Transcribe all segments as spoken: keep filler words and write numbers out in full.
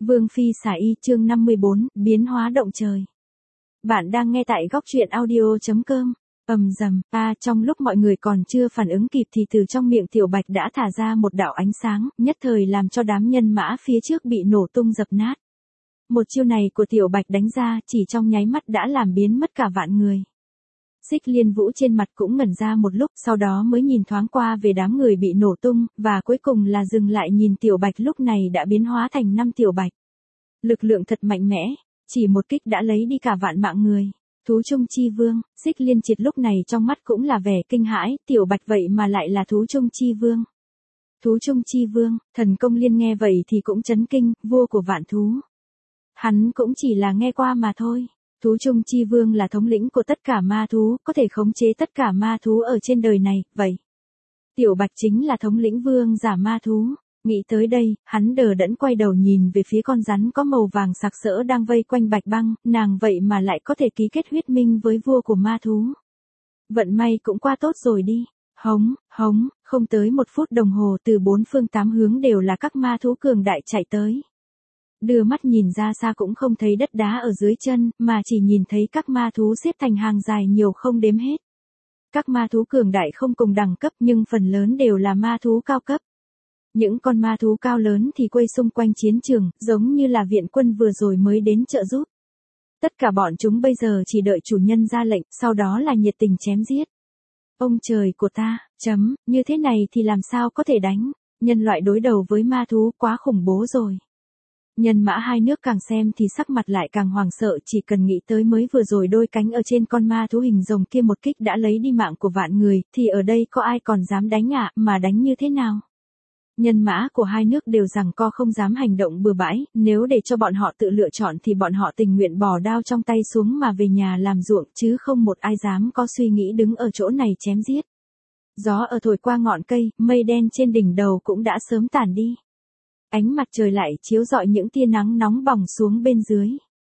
Vương Phi xả y chương năm mươi bốn, biến hóa động trời. Bạn đang nghe tại góc truyện audio chấm com. Ầm rầm, a trong lúc mọi người còn chưa phản ứng kịp thì từ trong miệng Tiểu Bạch đã thả ra một đạo ánh sáng, nhất thời làm cho đám nhân mã phía trước bị nổ tung dập nát. Một chiêu này của Tiểu Bạch đánh ra chỉ trong nháy mắt đã làm biến mất cả vạn người. Xích Liên Vũ trên mặt cũng ngẩn ra một lúc, sau đó mới nhìn thoáng qua về đám người bị nổ tung, và cuối cùng là dừng lại nhìn Tiểu Bạch lúc này đã biến hóa thành năm Tiểu Bạch. Lực lượng thật mạnh mẽ, chỉ một kích đã lấy đi cả vạn mạng người. Thú Trung Chi Vương, Xích Liên Triệt lúc này trong mắt cũng là vẻ kinh hãi, Tiểu Bạch vậy mà lại là Thú Trung Chi Vương. Thú Trung Chi Vương, Thần Công Liên nghe vậy thì cũng chấn kinh, vua của vạn thú. Hắn cũng chỉ là nghe qua mà thôi. Thú Trung Chi Vương là thống lĩnh của tất cả ma thú, có thể khống chế tất cả ma thú ở trên đời này, vậy. Tiểu Bạch chính là thống lĩnh vương giả ma thú. Nghĩ tới đây, hắn đờ đẫn quay đầu nhìn về phía con rắn có màu vàng sặc sỡ đang vây quanh Bạch Băng, nàng vậy mà lại có thể ký kết huyết minh với vua của ma thú. Vận may cũng qua tốt rồi đi. Hống, hống, không tới một phút đồng hồ từ bốn phương tám hướng đều là các ma thú cường đại chạy tới. Đưa mắt nhìn ra xa cũng không thấy đất đá ở dưới chân, mà chỉ nhìn thấy các ma thú xếp thành hàng dài nhiều không đếm hết. Các ma thú cường đại không cùng đẳng cấp nhưng phần lớn đều là ma thú cao cấp. Những con ma thú cao lớn thì quay xung quanh chiến trường, giống như là viện quân vừa rồi mới đến trợ giúp. Tất cả bọn chúng bây giờ chỉ đợi chủ nhân ra lệnh, sau đó là nhiệt tình chém giết. Ông trời của ta, chấm, như thế này thì làm sao có thể đánh, nhân loại đối đầu với ma thú quá khủng bố rồi. Nhân mã hai nước càng xem thì sắc mặt lại càng hoảng sợ, chỉ cần nghĩ tới mới vừa rồi đôi cánh ở trên con ma thú hình rồng kia một kích đã lấy đi mạng của vạn người, thì ở đây có ai còn dám đánh ạ, à, mà đánh như thế nào? Nhân mã của hai nước đều rằng co không dám hành động bừa bãi, nếu để cho bọn họ tự lựa chọn thì bọn họ tình nguyện bỏ đao trong tay xuống mà về nhà làm ruộng, chứ không một ai dám có suy nghĩ đứng ở chỗ này chém giết. Gió ở thổi qua ngọn cây, mây đen trên đỉnh đầu cũng đã sớm tản đi. Ánh mặt trời lại chiếu rọi những tia nắng nóng bỏng xuống bên dưới.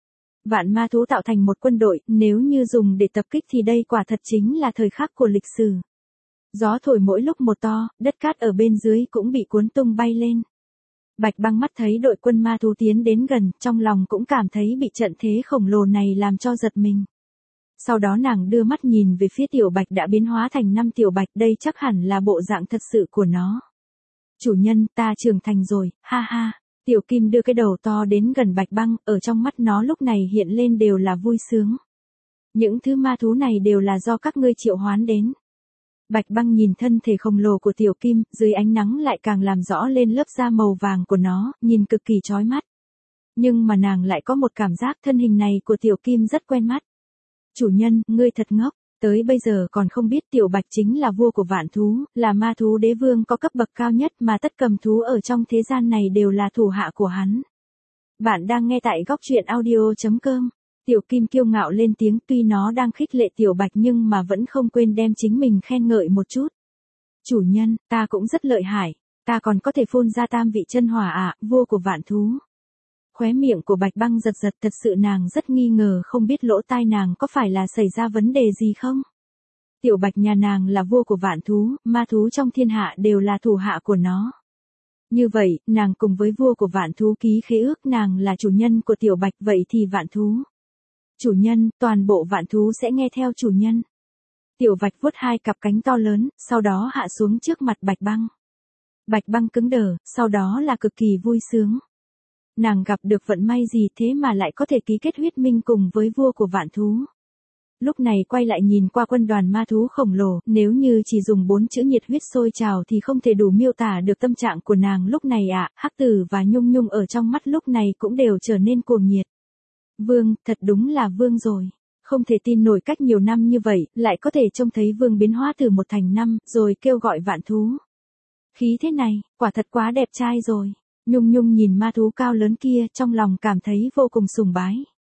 Vạn ma thú tạo thành một quân đội, nếu như dùng để tập kích thì đây quả thật chính là thời khắc của lịch sử. Gió thổi mỗi lúc một to, đất cát ở bên dưới cũng bị cuốn tung bay lên. Bạch Băng mắt thấy đội quân ma thú tiến đến gần, trong lòng cũng cảm thấy bị trận thế khổng lồ này làm cho giật mình. Sau đó nàng đưa mắt nhìn về phía Tiểu Bạch đã biến hóa thành năm Tiểu Bạch, đây chắc hẳn là bộ dạng thật sự của nó. Chủ nhân, ta trưởng thành rồi, ha ha. Tiểu Kim đưa cái đầu to đến gần Bạch Băng, ở trong mắt nó lúc này hiện lên đều là vui sướng. Những thứ ma thú này đều là do các ngươi triệu hoán đến. Bạch Băng nhìn thân thể khổng lồ của Tiểu Kim, dưới ánh nắng lại càng làm rõ lên lớp da màu vàng của nó, nhìn cực kỳ chói mắt. Nhưng mà nàng lại có một cảm giác thân hình này của Tiểu Kim rất quen mắt. Chủ nhân, ngươi thật ngốc. Tới bây giờ còn không biết Tiểu Bạch chính là vua của vạn thú, là ma thú đế vương có cấp bậc cao nhất mà tất cầm thú ở trong thế gian này đều là thủ hạ của hắn. Bạn đang nghe tại góc truyện audio chấm com. Tiểu Kim kiêu ngạo lên tiếng, tuy nó đang khích lệ Tiểu Bạch nhưng mà vẫn không quên đem chính mình khen ngợi một chút. Chủ nhân, ta cũng rất lợi hại, ta còn có thể phun ra tam vị chân hỏa ạ, à, vua của vạn thú. Khóe miệng của Bạch Băng giật giật, thật sự nàng rất nghi ngờ không biết lỗ tai nàng có phải là xảy ra vấn đề gì không? Tiểu Bạch nhà nàng là vua của vạn thú, ma thú trong thiên hạ đều là thủ hạ của nó. Như vậy, nàng cùng với vua của vạn thú ký khế ước, nàng là chủ nhân của Tiểu Bạch, vậy thì vạn thú. Chủ nhân, toàn bộ vạn thú sẽ nghe theo chủ nhân. Tiểu Bạch vuốt hai cặp cánh to lớn, sau đó hạ xuống trước mặt Bạch Băng. Bạch Băng cứng đờ, sau đó là cực kỳ vui sướng. Nàng gặp được vận may gì thế mà lại có thể ký kết huyết minh cùng với vua của vạn thú. Lúc này quay lại nhìn qua quân đoàn ma thú khổng lồ, nếu như chỉ dùng bốn chữ nhiệt huyết sôi trào thì không thể đủ miêu tả được tâm trạng của nàng lúc này ạ, à. Hắc Tử và Nhung Nhung ở trong mắt lúc này cũng đều trở nên cuồng nhiệt. Vương, thật đúng là vương rồi. Không thể tin nổi cách nhiều năm như vậy, lại có thể trông thấy vương biến hóa từ một thành năm, rồi kêu gọi vạn thú. Khí thế này, quả thật quá đẹp trai rồi. Nhung Nhung nhìn ma thú cao lớn kia, trong lòng cảm thấy vô cùng sùng bái.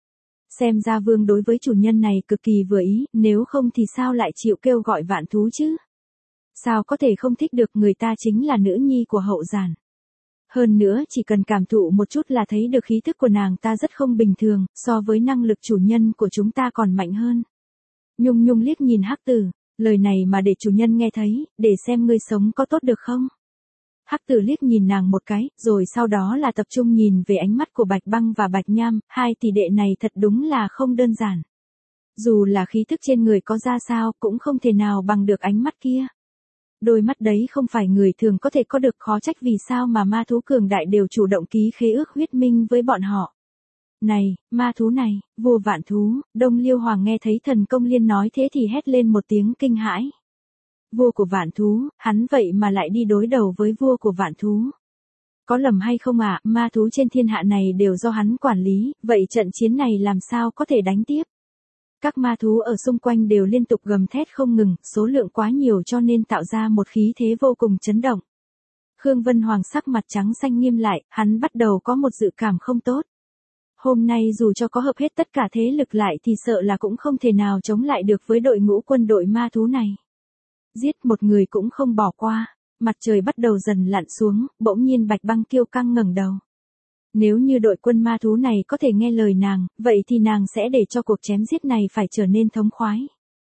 Xem ra vương đối với chủ nhân này cực kỳ vừa ý, nếu không thì sao lại chịu kêu gọi vạn thú chứ? Sao có thể không thích được, người ta chính là nữ nhi của hậu giản. Hơn nữa chỉ cần cảm thụ một chút là thấy được khí thức của nàng ta rất không bình thường, so với năng lực chủ nhân của chúng ta còn mạnh hơn. Nhung Nhung liếc nhìn Hắc Tử, lời này mà để chủ nhân nghe thấy, để xem ngươi sống có tốt được không? Hắc Tử liếc nhìn nàng một cái, rồi sau đó là tập trung nhìn về ánh mắt của Bạch Băng và Bạch Nham, hai tỷ đệ này thật đúng là không đơn giản. Dù là khí thức trên người có ra sao cũng không thể nào bằng được ánh mắt kia. Đôi mắt đấy không phải người thường có thể có được, khó trách vì sao mà ma thú cường đại đều chủ động ký khế ước huyết minh với bọn họ. Này, ma thú này, vua vạn thú, Đông Liêu Hoàng nghe thấy Thần Công Liên nói thế thì hét lên một tiếng kinh hãi. Vua của vạn thú, hắn vậy mà lại đi đối đầu với vua của vạn thú. Có lầm hay không ạ, à, ma thú trên thiên hạ này đều do hắn quản lý, vậy trận chiến này làm sao có thể đánh tiếp? Các ma thú ở xung quanh đều liên tục gầm thét không ngừng, số lượng quá nhiều cho nên tạo ra một khí thế vô cùng chấn động. Khương Vân Hoàng sắc mặt trắng xanh nghiêm lại, hắn bắt đầu có một dự cảm không tốt. Hôm nay dù cho có hợp hết tất cả thế lực lại thì sợ là cũng không thể nào chống lại được với đội ngũ quân đội ma thú này. Giết một người cũng không bỏ qua. Mặt trời bắt đầu dần lặn xuống, bỗng nhiên Bạch Băng kiêu căng ngẩng đầu. Nếu như đội quân ma thú này có thể nghe lời nàng, vậy thì nàng sẽ để cho cuộc chém giết này phải trở nên thống khoái.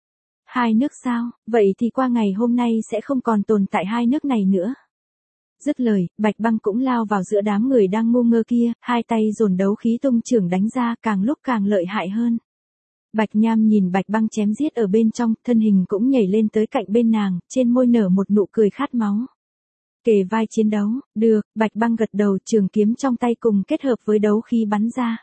Hai nước sao, vậy thì qua ngày hôm nay sẽ không còn tồn tại hai nước này nữa. Dứt lời, Bạch Băng cũng lao vào giữa đám người đang ngu ngơ kia, hai tay dồn đấu khí tung chưởng đánh ra, càng lúc càng lợi hại hơn. Bạch Nham nhìn Bạch Băng chém giết ở bên trong, thân hình cũng nhảy lên tới cạnh bên nàng, trên môi nở một nụ cười khát máu. Kề vai chiến đấu, được, Bạch Băng gật đầu, trường kiếm trong tay cùng kết hợp với đấu khí bắn ra.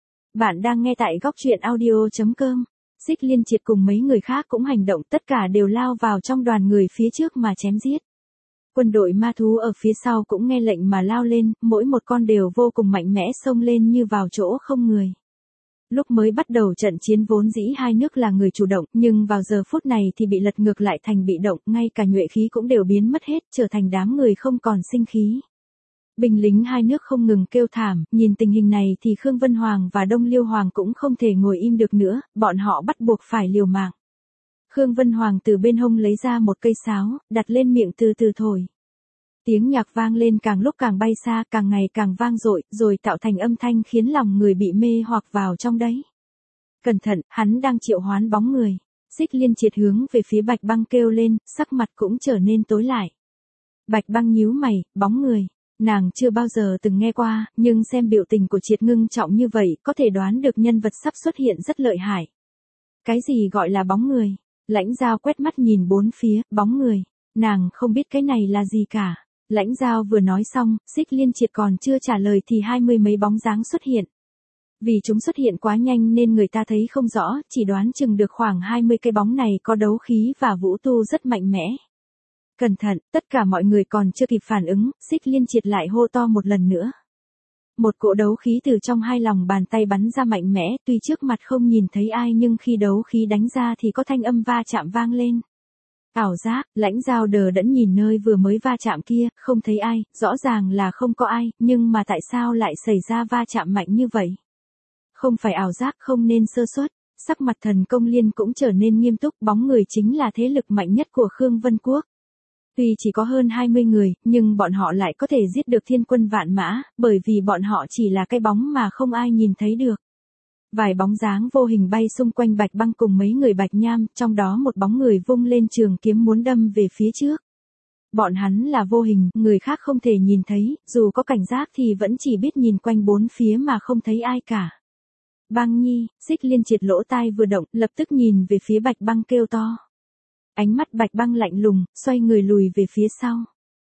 Bạn đang nghe tại góc truyện audio chấm com. Xích Liên Triệt cùng mấy người khác cũng hành động, tất cả đều lao vào trong đoàn người phía trước mà chém giết. Quân đội ma thú ở phía sau cũng nghe lệnh mà lao lên, mỗi một con đều vô cùng mạnh mẽ xông lên như vào chỗ không người. Lúc mới bắt đầu trận chiến vốn dĩ hai nước là người chủ động, nhưng vào giờ phút này thì bị lật ngược lại thành bị động, ngay cả nhuệ khí cũng đều biến mất hết, trở thành đám người không còn sinh khí. Binh lính hai nước không ngừng kêu thảm, nhìn tình hình này thì Khương Vân Hoàng và Đông Liêu Hoàng cũng không thể ngồi im được nữa, bọn họ bắt buộc phải liều mạng. Khương Vân Hoàng từ bên hông lấy ra một cây sáo, đặt lên miệng từ từ thổi. Tiếng nhạc vang lên càng lúc càng bay xa, càng ngày càng vang dội, rồi tạo thành âm thanh khiến lòng người bị mê hoặc vào trong đấy. Cẩn thận, hắn đang triệu hoán bóng người. Xích Liên Triệt hướng về phía Bạch Băng kêu lên, sắc mặt cũng trở nên tối lại. Bạch Băng nhíu mày, bóng người. Nàng chưa bao giờ từng nghe qua, nhưng xem biểu tình của Triệt ngưng trọng như vậy, có thể đoán được nhân vật sắp xuất hiện rất lợi hại. Cái gì gọi là bóng người? Lãnh Giao quét mắt nhìn bốn phía, bóng người. Nàng không biết cái này là gì cả. Lãnh Giao vừa nói xong, Xích Liên Triệt còn chưa trả lời thì hai mươi mấy bóng dáng xuất hiện. Vì chúng xuất hiện quá nhanh nên người ta thấy không rõ, chỉ đoán chừng được khoảng hai mươi cái bóng này có đấu khí và vũ tu rất mạnh mẽ. Cẩn thận, tất cả mọi người còn chưa kịp phản ứng, Xích Liên Triệt lại hô to một lần nữa. Một cỗ đấu khí từ trong hai lòng bàn tay bắn ra mạnh mẽ, tuy trước mặt không nhìn thấy ai nhưng khi đấu khí đánh ra thì có thanh âm va chạm vang lên. Ảo giác, Lãnh Giao đờ đẫn nhìn nơi vừa mới va chạm kia, không thấy ai, rõ ràng là không có ai, nhưng mà tại sao lại xảy ra va chạm mạnh như vậy? Không phải ảo giác, không nên sơ suất. Sắc mặt Thần Công Liên cũng trở nên nghiêm túc, bóng người chính là thế lực mạnh nhất của Khương Vân Quốc. Tuy chỉ có hơn hai mươi người, nhưng bọn họ lại có thể giết được thiên quân vạn mã, bởi vì bọn họ chỉ là cái bóng mà không ai nhìn thấy được. Vài bóng dáng vô hình bay xung quanh Bạch Băng cùng mấy người Bạch Nham, trong đó một bóng người vung lên trường kiếm muốn đâm về phía trước. Bọn hắn là vô hình, người khác không thể nhìn thấy, dù có cảnh giác thì vẫn chỉ biết nhìn quanh bốn phía mà không thấy ai cả. Băng Nhi, Xích Liên Triệt lỗ tai vừa động, lập tức nhìn về phía Bạch Băng kêu to. Ánh mắt Bạch Băng lạnh lùng, xoay người lùi về phía sau.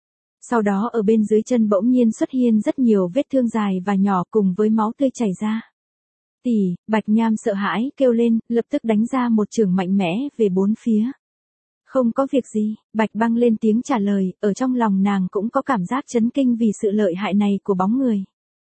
Sau đó ở bên dưới chân bỗng nhiên xuất hiện rất nhiều vết thương dài và nhỏ cùng với máu tươi chảy ra. Tỷ, Bạch Nham sợ hãi, kêu lên, lập tức đánh ra một chưởng mạnh mẽ về bốn phía. Không có việc gì, Bạch Băng lên tiếng trả lời, ở trong lòng nàng cũng có cảm giác chấn kinh vì sự lợi hại này của bóng người.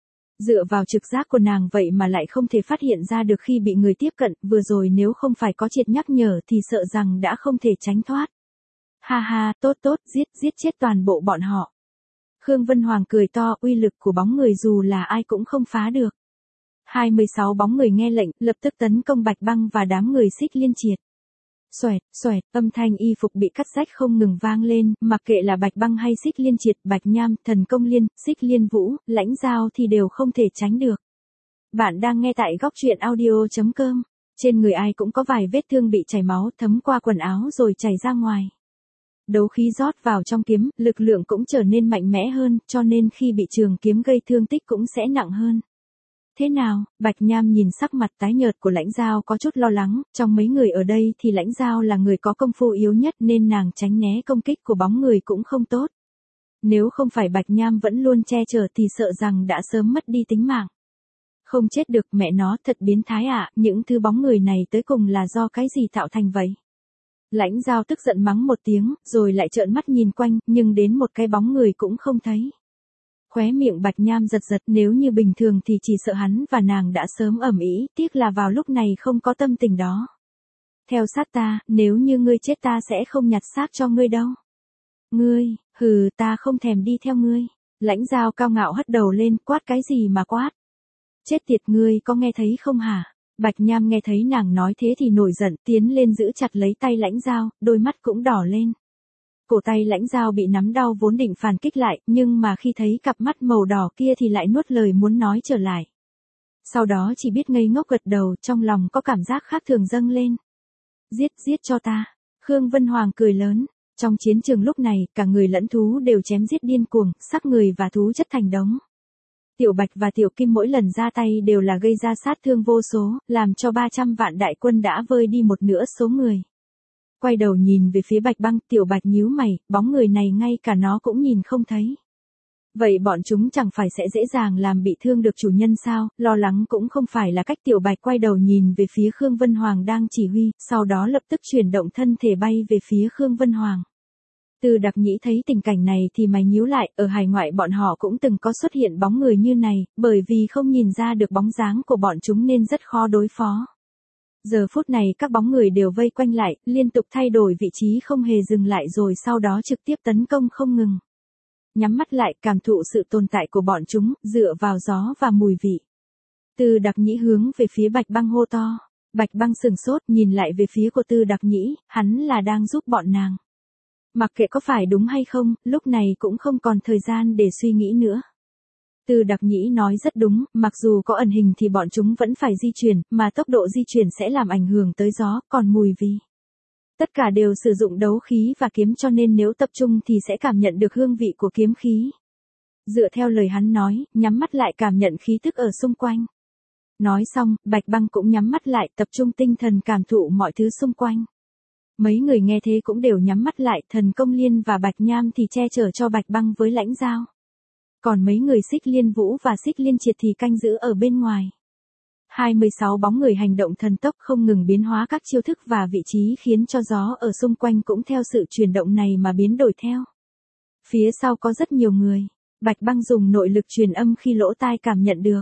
Dựa vào trực giác của nàng vậy mà lại không thể phát hiện ra được khi bị người tiếp cận, vừa rồi nếu không phải có Triệt nhắc nhở thì sợ rằng đã không thể tránh thoát. Ha ha, tốt tốt, giết, giết chết toàn bộ bọn họ. Khương Vân Hoàng cười to, uy lực của bóng người dù là ai cũng không phá được. hai mươi sáu bóng người nghe lệnh, lập tức tấn công Bạch Băng và đám người Xích Liên Triệt. Xoẹt, xoẹt, âm thanh y phục bị cắt rách không ngừng vang lên, mặc kệ là Bạch Băng hay Xích Liên Triệt, Bạch Nham, Thần Công Liên, Xích Liên Vũ, Lãnh Giao thì đều không thể tránh được. Bạn đang nghe tại góc truyện audio chấm com. Trên người ai cũng có vài vết thương bị chảy máu thấm qua quần áo rồi chảy ra ngoài. Đấu khí rót vào trong kiếm, lực lượng cũng trở nên mạnh mẽ hơn, cho nên khi bị trường kiếm gây thương tích cũng sẽ nặng hơn. Thế nào? Bạch Nham nhìn sắc mặt tái nhợt của Lãnh Giao có chút lo lắng, trong mấy người ở đây thì Lãnh Giao là người có công phu yếu nhất nên nàng tránh né công kích của bóng người cũng không tốt. Nếu không phải Bạch Nham vẫn luôn che chở thì sợ rằng đã sớm mất đi tính mạng. Không chết được, mẹ nó thật biến thái ạ, à, những thứ bóng người này tới cùng là do cái gì tạo thành vậy? Lãnh Giao tức giận mắng một tiếng, rồi lại trợn mắt nhìn quanh, nhưng đến một cái bóng người cũng không thấy. Khóe miệng Bạch Nham giật giật, nếu như bình thường thì chỉ sợ hắn và nàng đã sớm ầm ĩ, tiếc là vào lúc này không có tâm tình đó. Theo sát ta, nếu như ngươi chết ta sẽ không nhặt xác cho ngươi đâu. Ngươi, hừ, ta không thèm đi theo ngươi. Lãnh Giao cao ngạo hất đầu lên, quát cái gì mà quát? Chết tiệt, ngươi có nghe thấy không hả? Bạch Nham nghe thấy nàng nói thế thì nổi giận, tiến lên giữ chặt lấy tay Lãnh Giao, đôi mắt cũng đỏ lên. Cổ tay Lãnh Giao bị nắm đau vốn định phản kích lại, nhưng mà khi thấy cặp mắt màu đỏ kia thì lại nuốt lời muốn nói trở lại. Sau đó chỉ biết ngây ngốc gật đầu, trong lòng có cảm giác khác thường dâng lên. Giết, giết cho ta. Khương Vân Hoàng cười lớn. Trong chiến trường lúc này, cả người lẫn thú đều chém giết điên cuồng, xác người và thú chất thành đống. Tiểu Bạch và Tiểu Kim mỗi lần ra tay đều là gây ra sát thương vô số, làm cho ba trăm vạn đại quân đã vơi đi một nửa số người. Quay đầu nhìn về phía Bạch Băng, Tiểu Bạch nhíu mày, bóng người này ngay cả nó cũng nhìn không thấy. Vậy bọn chúng chẳng phải sẽ dễ dàng làm bị thương được chủ nhân sao, lo lắng cũng không phải là cách. Tiểu Bạch quay đầu nhìn về phía Khương Vân Hoàng đang chỉ huy, sau đó lập tức chuyển động thân thể bay về phía Khương Vân Hoàng. Từ Đặc Nhĩ thấy tình cảnh này thì mày nhíu lại, ở hải ngoại bọn họ cũng từng có xuất hiện bóng người như này, bởi vì không nhìn ra được bóng dáng của bọn chúng nên rất khó đối phó. Giờ phút này các bóng người đều vây quanh lại, liên tục thay đổi vị trí không hề dừng lại rồi sau đó trực tiếp tấn công không ngừng. Nhắm mắt lại cảm thụ sự tồn tại của bọn chúng, dựa vào gió và mùi vị. Từ Đặc Nhĩ hướng về phía Bạch Băng hô to. Bạch Băng sừng sốt nhìn lại về phía của Từ Đặc Nhĩ, hắn là đang giúp bọn nàng. Mặc kệ có phải đúng hay không, lúc này cũng không còn thời gian để suy nghĩ nữa. Từ Đặc Nhĩ nói rất đúng, mặc dù có ẩn hình thì bọn chúng vẫn phải di chuyển, mà tốc độ di chuyển sẽ làm ảnh hưởng tới gió, còn mùi vị. Tất cả đều sử dụng đấu khí và kiếm cho nên nếu tập trung thì sẽ cảm nhận được hương vị của kiếm khí. Dựa theo lời hắn nói, nhắm mắt lại cảm nhận khí tức ở xung quanh. Nói xong, Bạch Băng cũng nhắm mắt lại tập trung tinh thần cảm thụ mọi thứ xung quanh. Mấy người nghe thế cũng đều nhắm mắt lại, Thần Công Liên và Bạch Nham thì che chở cho Bạch Băng với Lãnh Giao. Còn mấy người Xích Liên Vũ và Xích Liên Triệt thì canh giữ ở bên ngoài. hai mươi sáu bóng người hành động thần tốc không ngừng biến hóa các chiêu thức và vị trí khiến cho gió ở xung quanh cũng theo sự chuyển động này mà biến đổi theo. Phía sau có rất nhiều người. Bạch Băng dùng nội lực truyền âm khi lỗ tai cảm nhận được.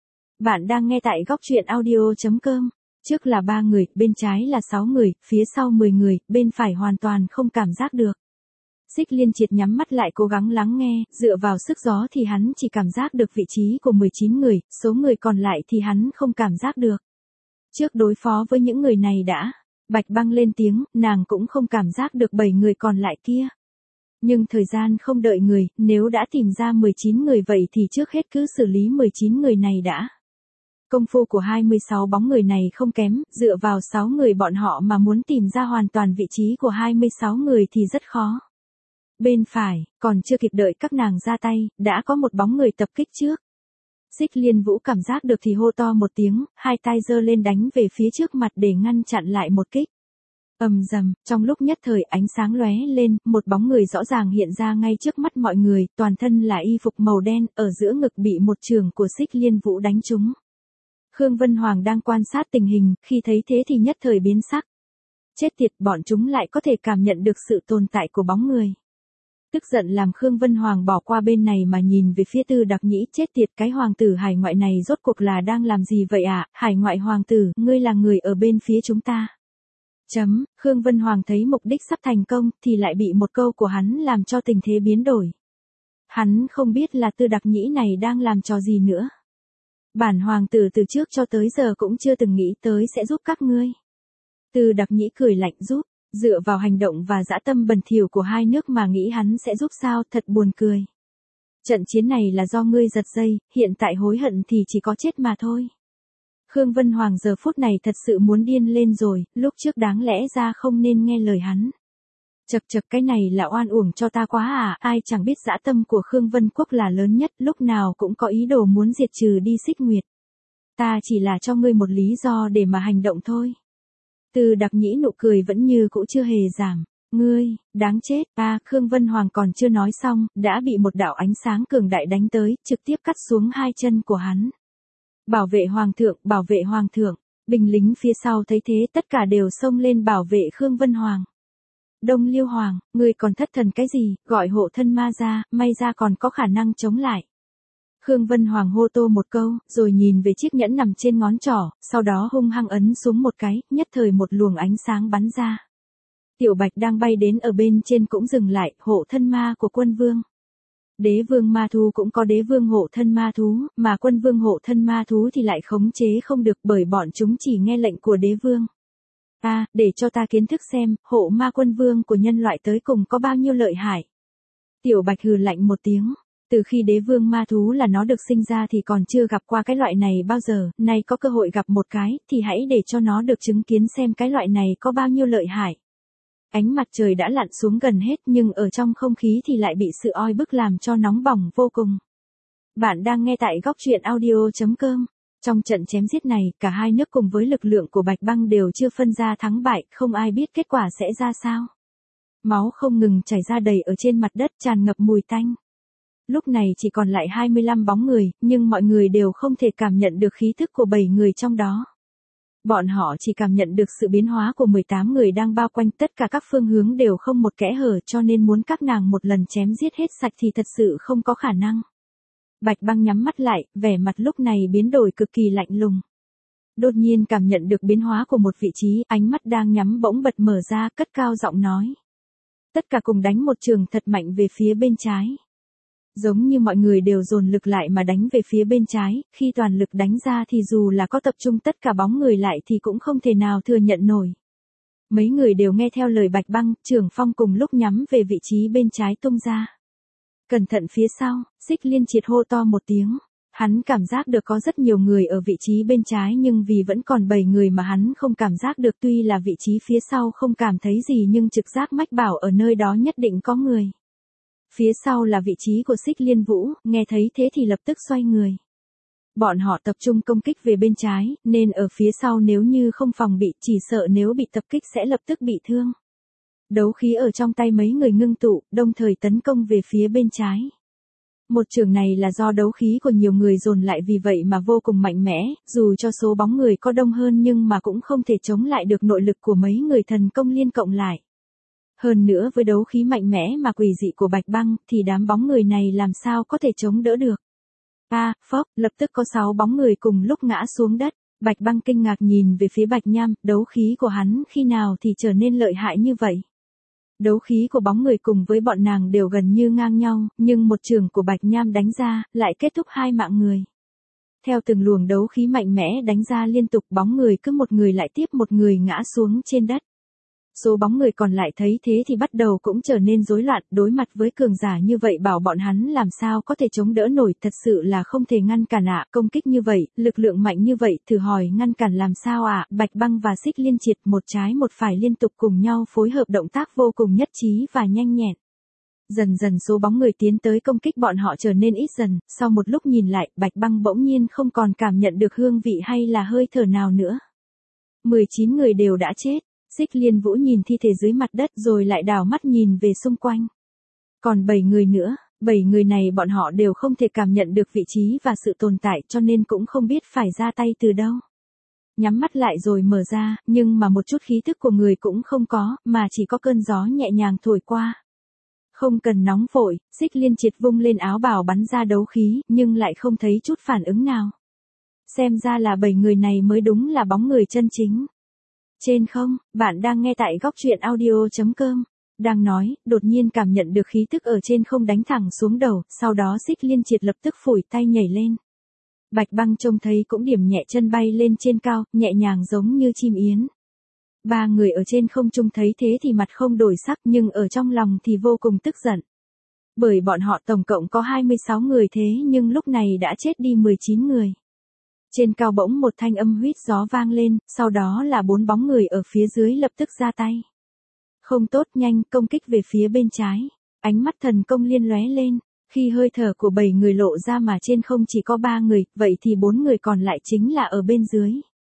Bạn đang nghe tại góc truyện audio chấm com. Trước là ba người, bên trái là sáu người, phía sau mười người, bên phải hoàn toàn không cảm giác được. Xích Liên Triệt nhắm mắt lại cố gắng lắng nghe, dựa vào sức gió thì hắn chỉ cảm giác được vị trí của mười chín người, số người còn lại thì hắn không cảm giác được. Trước đối phó với những người này đã, Bạch Băng lên tiếng, nàng cũng không cảm giác được bảy người còn lại kia. Nhưng thời gian không đợi người, nếu đã tìm ra mười chín người vậy thì trước hết cứ xử lý mười chín người này đã. Công phu của hai mươi sáu bóng người này không kém, dựa vào sáu người bọn họ mà muốn tìm ra hoàn toàn vị trí của hai mươi sáu người thì rất khó. Bên phải, còn chưa kịp đợi các nàng ra tay, đã có một bóng người tập kích trước. Xích Liên Vũ cảm giác được thì hô to một tiếng, hai tay giơ lên đánh về phía trước mặt để ngăn chặn lại một kích. Ầm dầm, trong lúc nhất thời ánh sáng lóe lên, một bóng người rõ ràng hiện ra ngay trước mắt mọi người, toàn thân là y phục màu đen, ở giữa ngực bị một chưởng của Xích Liên Vũ đánh trúng. Khương Vân Hoàng đang quan sát tình hình, khi thấy thế thì nhất thời biến sắc. Chết tiệt, bọn chúng lại có thể cảm nhận được sự tồn tại của bóng người. Tức giận làm Khương Vân Hoàng bỏ qua bên này mà nhìn về phía Từ Đặc Nhĩ, chết tiệt, cái hoàng tử hải ngoại này rốt cuộc là đang làm gì vậy ạ? À? Hải ngoại hoàng tử, ngươi là người ở bên phía chúng ta. Chấm, Khương Vân Hoàng thấy mục đích sắp thành công, thì lại bị một câu của hắn làm cho tình thế biến đổi. Hắn không biết là Từ Đặc Nhĩ này đang làm trò gì nữa. Bản hoàng tử từ trước cho tới giờ cũng chưa từng nghĩ tới sẽ giúp các ngươi. Từ Đặc Nhĩ cười lạnh, giúp, dựa vào hành động và dã tâm bẩn thỉu của hai nước mà nghĩ hắn sẽ giúp sao, thật buồn cười. Trận chiến này là do ngươi giật dây, hiện tại hối hận thì chỉ có chết mà thôi. Khương Vân Hoàng giờ phút này thật sự muốn điên lên rồi, lúc trước đáng lẽ ra không nên nghe lời hắn. Chậc chậc, cái này là oan uổng cho ta quá à, ai chẳng biết dã tâm của Khương Vân Quốc là lớn nhất, lúc nào cũng có ý đồ muốn diệt trừ đi Xích Nguyệt. Ta chỉ là cho ngươi một lý do để mà hành động thôi. Từ Đặc Nhĩ nụ cười vẫn như cũ chưa hề giảm. Ngươi, đáng chết, à, Khương Vân Hoàng còn chưa nói xong, đã bị một đạo ánh sáng cường đại đánh tới, trực tiếp cắt xuống hai chân của hắn. Bảo vệ Hoàng thượng, bảo vệ Hoàng thượng, binh lính phía sau thấy thế tất cả đều xông lên bảo vệ Khương Vân Hoàng. Đông Liêu Hoàng, ngươi còn thất thần cái gì, gọi hộ thân ma ra, may ra còn có khả năng chống lại. Khương Vân Hoàng hô tô một câu, rồi nhìn về chiếc nhẫn nằm trên ngón trỏ, sau đó hung hăng ấn xuống một cái, nhất thời một luồng ánh sáng bắn ra. Tiểu Bạch đang bay đến ở bên trên cũng dừng lại, hộ thân ma của quân vương. Đế vương ma thú cũng có đế vương hộ thân ma thú, mà quân vương hộ thân ma thú thì lại khống chế không được bởi bọn chúng chỉ nghe lệnh của đế vương. À, để cho ta kiến thức xem, hộ ma quân vương của nhân loại tới cùng có bao nhiêu lợi hại. Tiểu Bạch hừ lạnh một tiếng. Từ khi đế vương ma thú là nó được sinh ra thì còn chưa gặp qua cái loại này bao giờ, nay có cơ hội gặp một cái, thì hãy để cho nó được chứng kiến xem cái loại này có bao nhiêu lợi hại. Ánh mặt trời đã lặn xuống gần hết nhưng ở trong không khí thì lại bị sự oi bức làm cho nóng bỏng vô cùng. Bạn đang nghe tại góc truyện audio chấm com. Trong trận chém giết này, cả hai nước cùng với lực lượng của Bạch Băng đều chưa phân ra thắng bại, không ai biết kết quả sẽ ra sao. Máu không ngừng chảy ra đầy ở trên mặt đất tràn ngập mùi tanh. Lúc này chỉ còn lại hai mươi lăm bóng người, nhưng mọi người đều không thể cảm nhận được khí thức của bảy người trong đó. Bọn họ chỉ cảm nhận được sự biến hóa của mười tám người đang bao quanh, tất cả các phương hướng đều không một kẽ hở, cho nên muốn các nàng một lần chém giết hết sạch thì thật sự không có khả năng. Bạch Băng nhắm mắt lại, vẻ mặt lúc này biến đổi cực kỳ lạnh lùng. Đột nhiên cảm nhận được biến hóa của một vị trí, ánh mắt đang nhắm bỗng bật mở ra, cất cao giọng nói. Tất cả cùng đánh một trường thật mạnh về phía bên trái. Giống như mọi người đều dồn lực lại mà đánh về phía bên trái, khi toàn lực đánh ra thì dù là có tập trung tất cả bóng người lại thì cũng không thể nào thừa nhận nổi. Mấy người đều nghe theo lời Bạch Băng, Trường Phong cùng lúc nhắm về vị trí bên trái tung ra. Cẩn thận phía sau, Xích Liên Triệt hô to một tiếng. Hắn cảm giác được có rất nhiều người ở vị trí bên trái nhưng vì vẫn còn bảy người mà hắn không cảm giác được, tuy là vị trí phía sau không cảm thấy gì nhưng trực giác mách bảo ở nơi đó nhất định có người. Phía sau là vị trí của Xích Liên Vũ, nghe thấy thế thì lập tức xoay người. Bọn họ tập trung công kích về bên trái, nên ở phía sau nếu như không phòng bị, chỉ sợ nếu bị tập kích sẽ lập tức bị thương. Đấu khí ở trong tay mấy người ngưng tụ, đồng thời tấn công về phía bên trái. Một trường này là do đấu khí của nhiều người dồn lại vì vậy mà vô cùng mạnh mẽ, dù cho số bóng người có đông hơn nhưng mà cũng không thể chống lại được nội lực của mấy người thần công liên cộng lại. Hơn nữa với đấu khí mạnh mẽ mà quỷ dị của Bạch Băng thì đám bóng người này làm sao có thể chống đỡ được. A, phốc, lập tức có sáu bóng người cùng lúc ngã xuống đất. Bạch Băng kinh ngạc nhìn về phía Bạch Nham, đấu khí của hắn khi nào thì trở nên lợi hại như vậy. Đấu khí của bóng người cùng với bọn nàng đều gần như ngang nhau, nhưng một trường của Bạch Nham đánh ra, lại kết thúc hai mạng người. Theo từng luồng đấu khí mạnh mẽ đánh ra liên tục, bóng người cứ một người lại tiếp một người ngã xuống trên đất. Số bóng người còn lại thấy thế thì bắt đầu cũng trở nên rối loạn, đối mặt với cường giả như vậy bảo bọn hắn làm sao có thể chống đỡ nổi, thật sự là không thể ngăn cản ạ, công kích như vậy, lực lượng mạnh như vậy, thử hỏi ngăn cản làm sao ạ, Bạch Băng và Xích Liên Triệt một trái một phải liên tục cùng nhau phối hợp động tác vô cùng nhất trí và nhanh nhẹn. Dần dần số bóng người tiến tới công kích bọn họ trở nên ít dần, sau một lúc nhìn lại, Bạch Băng bỗng nhiên không còn cảm nhận được hương vị hay là hơi thở nào nữa. mười chín người đều đã chết. Xích Liên Vũ nhìn thi thể dưới mặt đất rồi lại đảo mắt nhìn về xung quanh. Còn bảy người nữa, bảy người này bọn họ đều không thể cảm nhận được vị trí và sự tồn tại cho nên cũng không biết phải ra tay từ đâu. Nhắm mắt lại rồi mở ra, nhưng mà một chút khí thức của người cũng không có, mà chỉ có cơn gió nhẹ nhàng thổi qua. Không cần nóng vội, Xích Liên Triệt vung lên áo bào bắn ra đấu khí, nhưng lại không thấy chút phản ứng nào. Xem ra là bảy người này mới đúng là bóng người chân chính. Trên không, bạn đang nghe tại góc truyện audio chấm com. Đang nói, đột nhiên cảm nhận được khí tức ở trên không đánh thẳng xuống đầu, sau đó Xích Liên Triệt lập tức phủi tay nhảy lên. Bạch Băng trông thấy cũng điểm nhẹ chân bay lên trên cao, nhẹ nhàng giống như chim yến. Ba người ở trên không trung thấy thế thì mặt không đổi sắc nhưng ở trong lòng thì vô cùng tức giận. Bởi bọn họ tổng cộng có hai mươi sáu người thế nhưng lúc này đã chết đi mười chín người. Trên cao bỗng một thanh âm huýt gió vang lên, sau đó là bốn bóng người ở phía dưới lập tức ra tay. Không tốt, nhanh, công kích về phía bên trái. Ánh mắt thần công liên lóe lên, khi hơi thở của bảy người lộ ra mà trên không chỉ có ba người, vậy thì bốn người còn lại chính là ở bên dưới.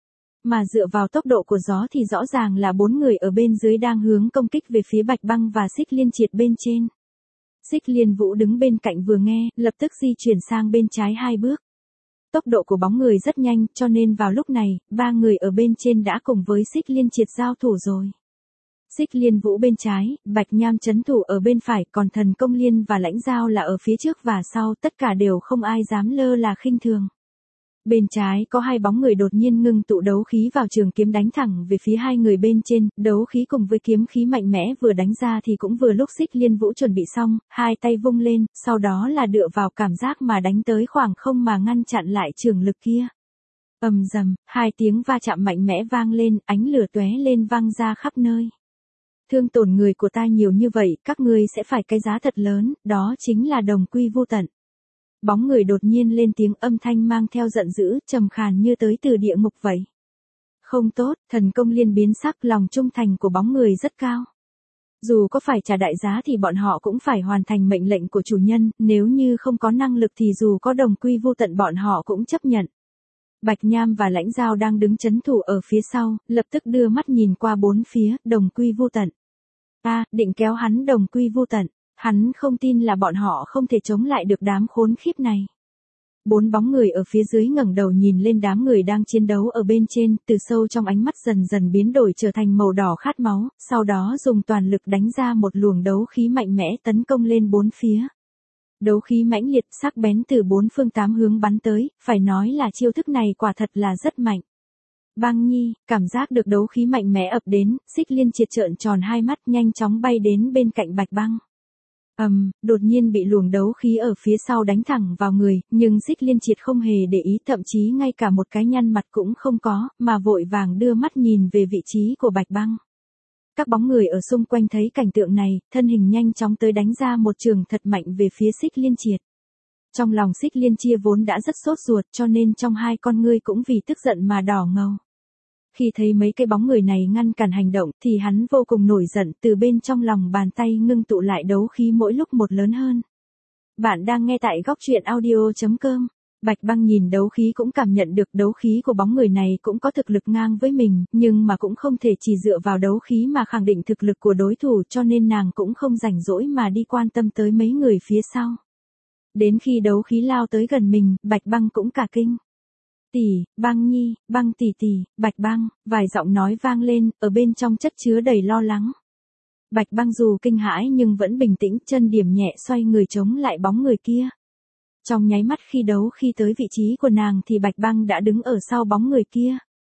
Mà dựa vào tốc độ của gió thì rõ ràng là bốn người ở bên dưới đang hướng công kích về phía Bạch Băng và Xích Liên Triệt bên trên. Xích Liên Vũ đứng bên cạnh vừa nghe, lập tức di chuyển sang bên trái hai bước. Tốc độ của bóng người rất nhanh, cho nên vào lúc này, ba người ở bên trên đã cùng với Xích Liên Triệt giao thủ rồi. Xích Liên Vũ bên trái, Bạch Nham trấn thủ ở bên phải, còn Thần Công Liên và Lãnh Giao là ở phía trước và sau, tất cả đều không ai dám lơ là khinh thường. Bên trái có hai bóng người đột nhiên ngưng tụ đấu khí vào trường kiếm đánh thẳng về phía hai người bên trên, đấu khí cùng với kiếm khí mạnh mẽ vừa đánh ra thì cũng vừa lúc Xích Liên Vũ chuẩn bị xong, hai tay vung lên, sau đó là dựa vào cảm giác mà đánh tới khoảng không mà ngăn chặn lại trường lực kia. Ầm dầm, hai tiếng va chạm mạnh mẽ vang lên, ánh lửa tóe lên vang ra khắp nơi. Thương tổn người của ta nhiều như vậy, các ngươi sẽ phải cái giá thật lớn, đó chính là đồng quy vô tận. Bóng người đột nhiên lên tiếng, âm thanh mang theo giận dữ, trầm khàn như tới từ địa ngục vậy. Không tốt, Thần Công Liên biến sắc, lòng trung thành của bóng người rất cao. Dù có phải trả đại giá thì bọn họ cũng phải hoàn thành mệnh lệnh của chủ nhân, nếu như không có năng lực thì dù có đồng quy vô tận bọn họ cũng chấp nhận. Bạch Nham và Lãnh Giao đang đứng trấn thủ ở phía sau, lập tức đưa mắt nhìn qua bốn phía, đồng quy vô tận. Ta, định kéo hắn đồng quy vô tận. Hắn không tin là bọn họ không thể chống lại được đám khốn khiếp này. Bốn bóng người ở phía dưới ngẩng đầu nhìn lên đám người đang chiến đấu ở bên trên, từ sâu trong ánh mắt dần dần biến đổi trở thành màu đỏ khát máu, sau đó dùng toàn lực đánh ra một luồng đấu khí mạnh mẽ tấn công lên bốn phía. Đấu khí mãnh liệt sắc bén từ bốn phương tám hướng bắn tới, phải nói là chiêu thức này quả thật là rất mạnh. Băng Nhi, cảm giác được đấu khí mạnh mẽ ập đến, Xích Liên Triệt trợn tròn hai mắt nhanh chóng bay đến bên cạnh Bạch Băng. Ầm, um, đột nhiên bị luồng đấu khí ở phía sau đánh thẳng vào người, nhưng Xích Liên Triệt không hề để ý, thậm chí ngay cả một cái nhăn mặt cũng không có, mà vội vàng đưa mắt nhìn về vị trí của Bạch Băng. Các bóng người ở xung quanh thấy cảnh tượng này, thân hình nhanh chóng tới đánh ra một trường thật mạnh về phía Xích Liên Triệt. Trong lòng Xích Liên Chia vốn đã rất sốt ruột, cho nên trong hai con ngươi cũng vì tức giận mà đỏ ngầu. Khi thấy mấy cái bóng người này ngăn cản hành động thì hắn vô cùng nổi giận, từ bên trong lòng bàn tay ngưng tụ lại đấu khí mỗi lúc một lớn hơn. Bạn đang nghe tại góc truyện audio chấm com. Bạch Băng nhìn đấu khí cũng cảm nhận được đấu khí của bóng người này cũng có thực lực ngang với mình, nhưng mà cũng không thể chỉ dựa vào đấu khí mà khẳng định thực lực của đối thủ, cho nên nàng cũng không rảnh rỗi mà đi quan tâm tới mấy người phía sau. Đến khi đấu khí lao tới gần mình, Bạch Băng cũng cả kinh. Tỷ, Băng Nhi, Băng tỷ tỷ, Bạch Băng, vài giọng nói vang lên, ở bên trong chất chứa đầy lo lắng. Bạch Băng dù kinh hãi nhưng vẫn bình tĩnh, chân điểm nhẹ xoay người chống lại bóng người kia. Trong nháy mắt khi đấu khi tới vị trí của nàng thì Bạch Băng đã đứng ở sau bóng người kia.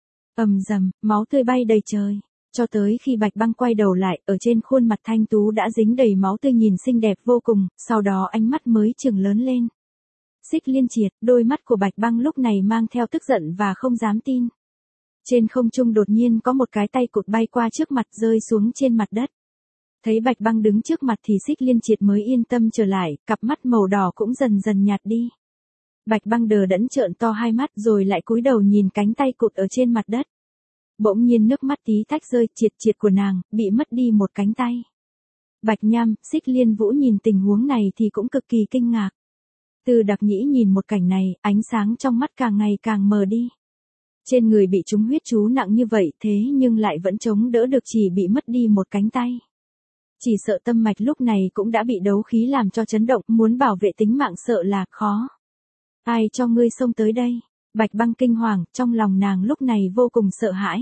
Ầm dầm, máu tươi bay đầy trời. Cho tới khi Bạch Băng quay đầu lại, ở trên khuôn mặt thanh tú đã dính đầy máu tươi nhìn xinh đẹp vô cùng, sau đó ánh mắt mới chừng lớn lên. Xích Liên Triệt, đôi mắt của Bạch Băng lúc này mang theo tức giận và không dám tin. Trên không trung đột nhiên có một cái tay cụt bay qua trước mặt rơi xuống trên mặt đất. Thấy Bạch Băng đứng trước mặt thì Xích Liên Triệt mới yên tâm trở lại, cặp mắt màu đỏ cũng dần dần nhạt đi. Bạch Băng đờ đẫn trợn to hai mắt rồi lại cúi đầu nhìn cánh tay cụt ở trên mặt đất. Bỗng nhiên nước mắt tí tách rơi, Triệt Triệt của nàng, bị mất đi một cánh tay. Bạch Nham, Xích Liên Vũ nhìn tình huống này thì cũng cực kỳ kinh ngạc. Từ Đặc Nhĩ nhìn một cảnh này, ánh sáng trong mắt càng ngày càng mờ đi. Trên người bị trúng huyết chú nặng như vậy thế nhưng lại vẫn chống đỡ được, chỉ bị mất đi một cánh tay. Chỉ sợ tâm mạch lúc này cũng đã bị đấu khí làm cho chấn động, muốn bảo vệ tính mạng sợ là khó. Ai cho ngươi xông tới đây? Bạch Băng kinh hoàng, trong lòng nàng lúc này vô cùng sợ hãi.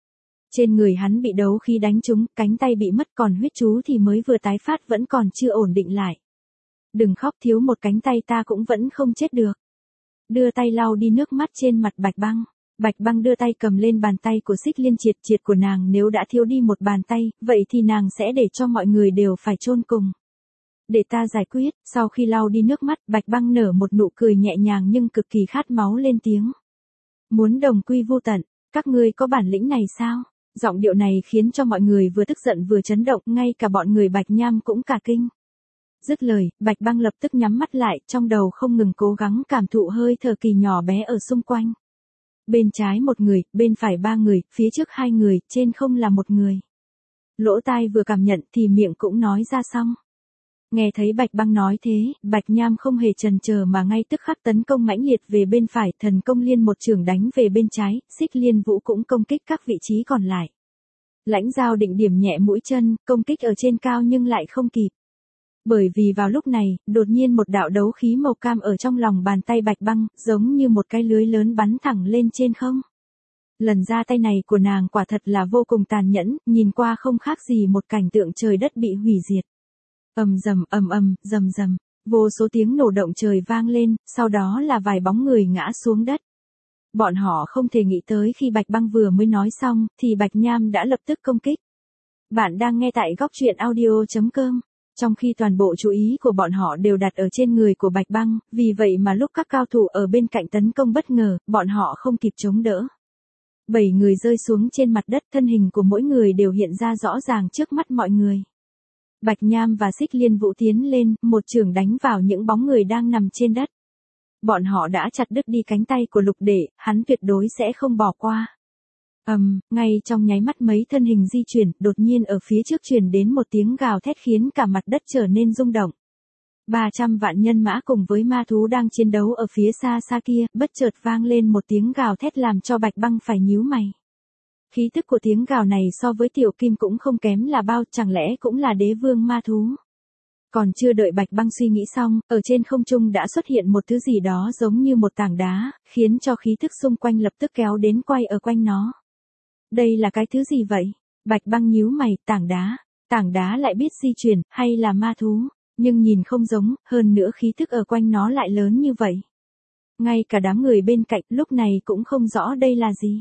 Trên người hắn bị đấu khí đánh trúng, cánh tay bị mất, còn huyết chú thì mới vừa tái phát vẫn còn chưa ổn định lại. Đừng khóc, thiếu một cánh tay ta cũng vẫn không chết được. Đưa tay lau đi nước mắt trên mặt Bạch Băng. Bạch Băng đưa tay cầm lên bàn tay của Xích Liên Triệt, Triệt của nàng nếu đã thiếu đi một bàn tay, vậy thì nàng sẽ để cho mọi người đều phải chôn cùng. Để ta giải quyết. Sau khi lau đi nước mắt, Bạch Băng nở một nụ cười nhẹ nhàng nhưng cực kỳ khát máu lên tiếng. Muốn đồng quy vô tận, các ngươi có bản lĩnh này sao? Giọng điệu này khiến cho mọi người vừa tức giận vừa chấn động, ngay cả bọn người Bạch Nham cũng cả kinh. Dứt lời, Bạch Băng lập tức nhắm mắt lại, trong đầu không ngừng cố gắng cảm thụ hơi thở kỳ nhỏ bé ở xung quanh. Bên trái một người, bên phải ba người, phía trước hai người, trên không là một người. Lỗ tai vừa cảm nhận thì miệng cũng nói ra xong. Nghe thấy Bạch Băng nói thế, Bạch Nham không hề chần chờ mà ngay tức khắc tấn công mãnh liệt về bên phải, thần công liên một chưởng đánh về bên trái, Xích Liên Vũ cũng công kích các vị trí còn lại. Lãnh Giao định điểm nhẹ mũi chân, công kích ở trên cao nhưng lại không kịp. Bởi vì vào lúc này, đột nhiên một đạo đấu khí màu cam ở trong lòng bàn tay Bạch Băng, giống như một cái lưới lớn bắn thẳng lên trên không. Lần ra tay này của nàng quả thật là vô cùng tàn nhẫn, nhìn qua không khác gì một cảnh tượng trời đất bị hủy diệt. Ầm rầm ầm ầm, rầm rầm, vô số tiếng nổ động trời vang lên, sau đó là vài bóng người ngã xuống đất. Bọn họ không thể nghĩ tới khi Bạch Băng vừa mới nói xong, thì Bạch Nham đã lập tức công kích. Bạn đang nghe tại góc truyện audio.com. Trong khi toàn bộ chú ý của bọn họ đều đặt ở trên người của Bạch Băng, vì vậy mà lúc các cao thủ ở bên cạnh tấn công bất ngờ, bọn họ không kịp chống đỡ. Bảy người rơi xuống trên mặt đất, thân hình của mỗi người đều hiện ra rõ ràng trước mắt mọi người. Bạch Nham và Xích Liên Vũ tiến lên, một chưởng đánh vào những bóng người đang nằm trên đất. Bọn họ đã chặt đứt đi cánh tay của Lục Đệ, hắn tuyệt đối sẽ không bỏ qua. Ầm, um, ngay trong nháy mắt mấy thân hình di chuyển, đột nhiên ở phía trước truyền đến một tiếng gào thét khiến cả mặt đất trở nên rung động. ba trăm vạn nhân mã cùng với ma thú đang chiến đấu ở phía xa xa kia, bất chợt vang lên một tiếng gào thét làm cho Bạch Băng phải nhíu mày. Khí tức của tiếng gào này so với Tiểu Kim cũng không kém là bao, chẳng lẽ cũng là đế vương ma thú. Còn chưa đợi Bạch Băng suy nghĩ xong, ở trên không trung đã xuất hiện một thứ gì đó giống như một tảng đá, khiến cho khí tức xung quanh lập tức kéo đến quay ở quanh nó. Đây là cái thứ gì vậy? Bạch Băng nhíu mày, tảng đá. Tảng đá lại biết di chuyển, hay là ma thú? Nhưng nhìn không giống, hơn nữa khí tức ở quanh nó lại lớn như vậy. Ngay cả đám người bên cạnh lúc này cũng không rõ đây là gì.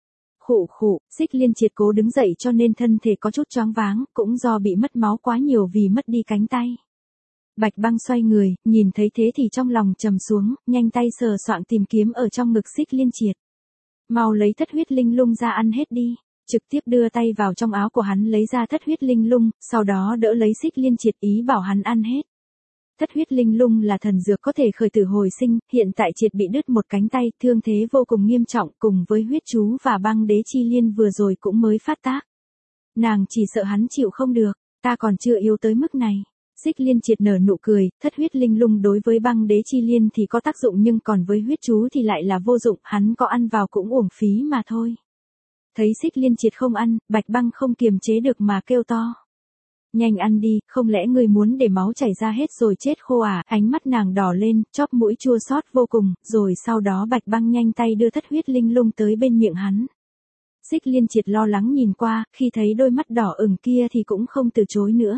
Khụ khụ, Xích Liên Triệt cố đứng dậy cho nên thân thể có chút choáng váng, cũng do bị mất máu quá nhiều vì mất đi cánh tay. Bạch Băng xoay người, nhìn thấy thế thì trong lòng trầm xuống, nhanh tay sờ soạng tìm kiếm ở trong ngực Xích Liên Triệt. Mau lấy thất huyết linh lung ra ăn hết đi, trực tiếp đưa tay vào trong áo của hắn lấy ra thất huyết linh lung, sau đó đỡ lấy Xích Liên Triệt ý bảo hắn ăn hết. Thất huyết linh lung là thần dược có thể khởi tử hồi sinh, hiện tại Triệt bị đứt một cánh tay, thương thế vô cùng nghiêm trọng, cùng với huyết chú và băng đế chi liên vừa rồi cũng mới phát tác. Nàng chỉ sợ hắn chịu không được, ta còn chưa yếu tới mức này. Xích Liên Triệt nở nụ cười, thất huyết linh lung đối với băng đế chi liên thì có tác dụng nhưng còn với huyết chú thì lại là vô dụng, hắn có ăn vào cũng uổng phí mà thôi. Thấy Xích Liên Triệt không ăn, Bạch Băng không kiềm chế được mà kêu to. Nhanh ăn đi, không lẽ ngươi muốn để máu chảy ra hết rồi chết khô à? Ánh mắt nàng đỏ lên, chóp mũi chua xót vô cùng, rồi sau đó Bạch Băng nhanh tay đưa thất huyết linh lung tới bên miệng hắn. Xích Liên Triệt lo lắng nhìn qua, khi thấy đôi mắt đỏ ửng kia thì cũng không từ chối nữa.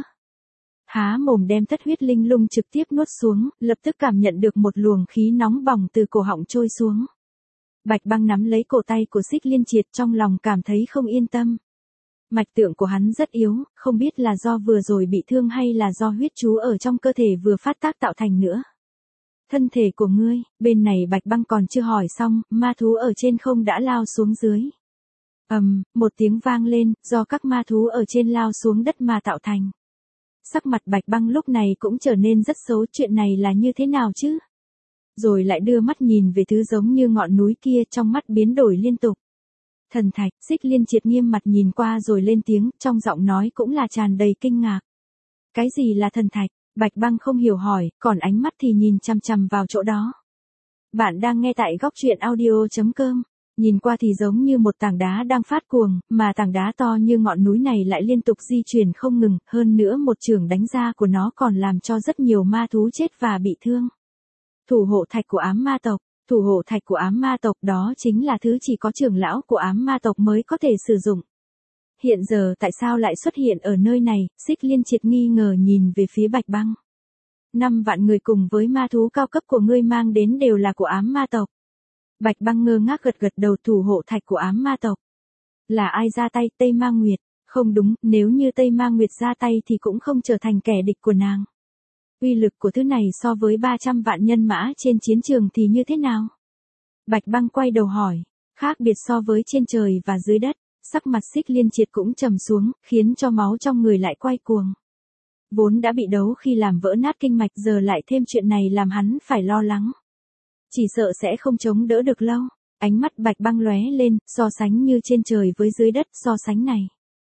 Há mồm đem thất huyết linh lung trực tiếp nuốt xuống, lập tức cảm nhận được một luồng khí nóng bỏng từ cổ họng trôi xuống. Bạch Băng nắm lấy cổ tay của Xích Liên Triệt trong lòng cảm thấy không yên tâm. Mạch tượng của hắn rất yếu, không biết là do vừa rồi bị thương hay là do huyết chú ở trong cơ thể vừa phát tác tạo thành nữa. Thân thể của ngươi, bên này Bạch Băng còn chưa hỏi xong, ma thú ở trên không đã lao xuống dưới. Ầm, um, một tiếng vang lên, do các ma thú ở trên lao xuống đất mà tạo thành. Sắc mặt Bạch Băng lúc này cũng trở nên rất xấu, chuyện này là như thế nào chứ? Rồi lại đưa mắt nhìn về thứ giống như ngọn núi kia, trong mắt biến đổi liên tục. Thần thạch, Xích Liên Triệt nghiêm mặt nhìn qua rồi lên tiếng, trong giọng nói cũng là tràn đầy kinh ngạc. Cái gì là thần thạch? Bạch Băng không hiểu hỏi, còn ánh mắt thì nhìn chằm chằm vào chỗ đó. Bạn đang nghe tại góc truyện audio.com. Nhìn qua thì giống như một tảng đá đang phát cuồng, mà tảng đá to như ngọn núi này lại liên tục di chuyển không ngừng, hơn nữa một chưởng đánh ra của nó còn làm cho rất nhiều ma thú chết và bị thương. Thủ hộ thạch của ám ma tộc, thủ hộ thạch của ám ma tộc đó chính là thứ chỉ có trưởng lão của ám ma tộc mới có thể sử dụng. Hiện giờ tại sao lại xuất hiện ở nơi này? Xích Liên Triệt nghi ngờ nhìn về phía Bạch Băng. Năm vạn người cùng với ma thú cao cấp của ngươi mang đến đều là của ám ma tộc. Bạch Băng ngơ ngác gật gật đầu, thủ hộ thạch của ám ma tộc. Là ai ra tay? Tây Ma Nguyệt. Không đúng, nếu như Tây Ma Nguyệt ra tay thì cũng không trở thành kẻ địch của nàng. Uy lực của thứ này so với ba trăm vạn nhân mã trên chiến trường thì như thế nào? Bạch Băng quay đầu hỏi, khác biệt so với trên trời và dưới đất, sắc mặt Xích Liên Triệt cũng trầm xuống, khiến cho máu trong người lại quay cuồng. Vốn đã bị đấu khi làm vỡ nát kinh mạch, giờ lại thêm chuyện này làm hắn phải lo lắng. Chỉ sợ sẽ không chống đỡ được lâu. Ánh mắt Bạch Băng lóe lên, so sánh như trên trời với dưới đất, so sánh này.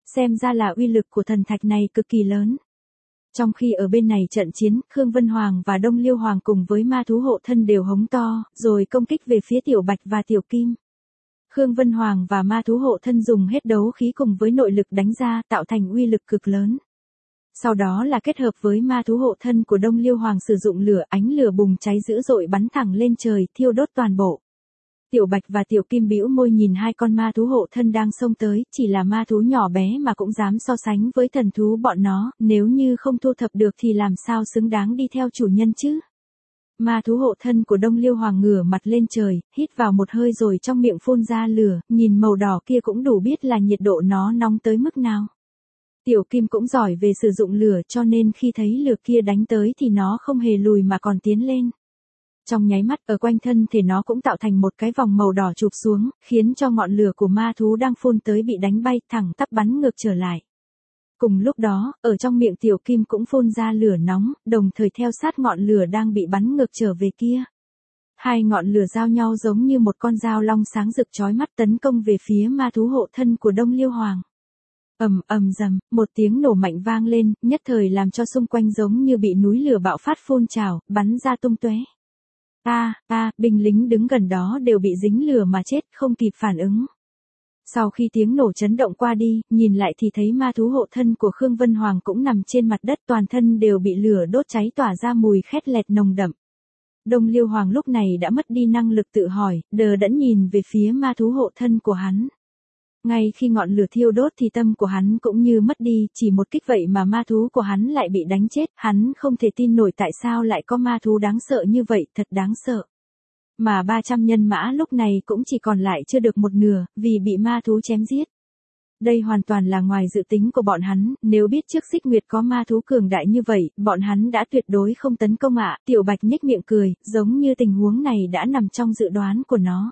Xem ra là uy lực của thần thạch này cực kỳ lớn. Trong khi ở bên này trận chiến, Khương Vân Hoàng và Đông Liêu Hoàng cùng với ma thú hộ thân đều hống to, rồi công kích về phía Tiểu Bạch và Tiểu Kim. Khương Vân Hoàng và ma thú hộ thân dùng hết đấu khí cùng với nội lực đánh ra, tạo thành uy lực cực lớn. Sau đó là kết hợp với ma thú hộ thân của Đông Liêu Hoàng sử dụng lửa, ánh lửa bùng cháy dữ dội bắn thẳng lên trời, thiêu đốt toàn bộ. Tiểu Bạch và Tiểu Kim bĩu môi nhìn hai con ma thú hộ thân đang xông tới, chỉ là ma thú nhỏ bé mà cũng dám so sánh với thần thú bọn nó, nếu như không thu thập được thì làm sao xứng đáng đi theo chủ nhân chứ. Ma thú hộ thân của Đông Liêu Hoàng ngửa mặt lên trời, hít vào một hơi rồi trong miệng phun ra lửa, nhìn màu đỏ kia cũng đủ biết là nhiệt độ nó nóng tới mức nào. Tiểu Kim cũng giỏi về sử dụng lửa cho nên khi thấy lửa kia đánh tới thì nó không hề lùi mà còn tiến lên. Trong nháy mắt ở quanh thân thể nó cũng tạo thành một cái vòng màu đỏ chụp xuống, khiến cho ngọn lửa của ma thú đang phun tới bị đánh bay thẳng tắp bắn ngược trở lại. Cùng lúc đó, ở trong miệng Tiểu Kim cũng phun ra lửa nóng, đồng thời theo sát ngọn lửa đang bị bắn ngược trở về kia. Hai ngọn lửa giao nhau giống như một con dao long sáng rực chói mắt tấn công về phía ma thú hộ thân của Đông Liêu Hoàng. Ầm ầm rầm, một tiếng nổ mạnh vang lên, nhất thời làm cho xung quanh giống như bị núi lửa bạo phát phun trào, bắn ra tung tóe. A, a, binh lính đứng gần đó đều bị dính lửa mà chết, không kịp phản ứng. Sau khi tiếng nổ chấn động qua đi, nhìn lại thì thấy ma thú hộ thân của Khương Vân Hoàng cũng nằm trên mặt đất, toàn thân đều bị lửa đốt cháy tỏa ra mùi khét lẹt nồng đậm. Đông Liêu Hoàng lúc này đã mất đi năng lực tự hỏi, đờ đẫn nhìn về phía ma thú hộ thân của hắn. Ngay khi ngọn lửa thiêu đốt thì tâm của hắn cũng như mất đi, chỉ một kích vậy mà ma thú của hắn lại bị đánh chết, hắn không thể tin nổi tại sao lại có ma thú đáng sợ như vậy, thật đáng sợ. Mà ba trăm nhân mã lúc này cũng chỉ còn lại chưa được một nửa, vì bị ma thú chém giết. Đây hoàn toàn là ngoài dự tính của bọn hắn, nếu biết trước Xích Nguyệt có ma thú cường đại như vậy, bọn hắn đã tuyệt đối không tấn công ạ. Tiểu Bạch nhếch miệng cười, giống như tình huống này đã nằm trong dự đoán của nó.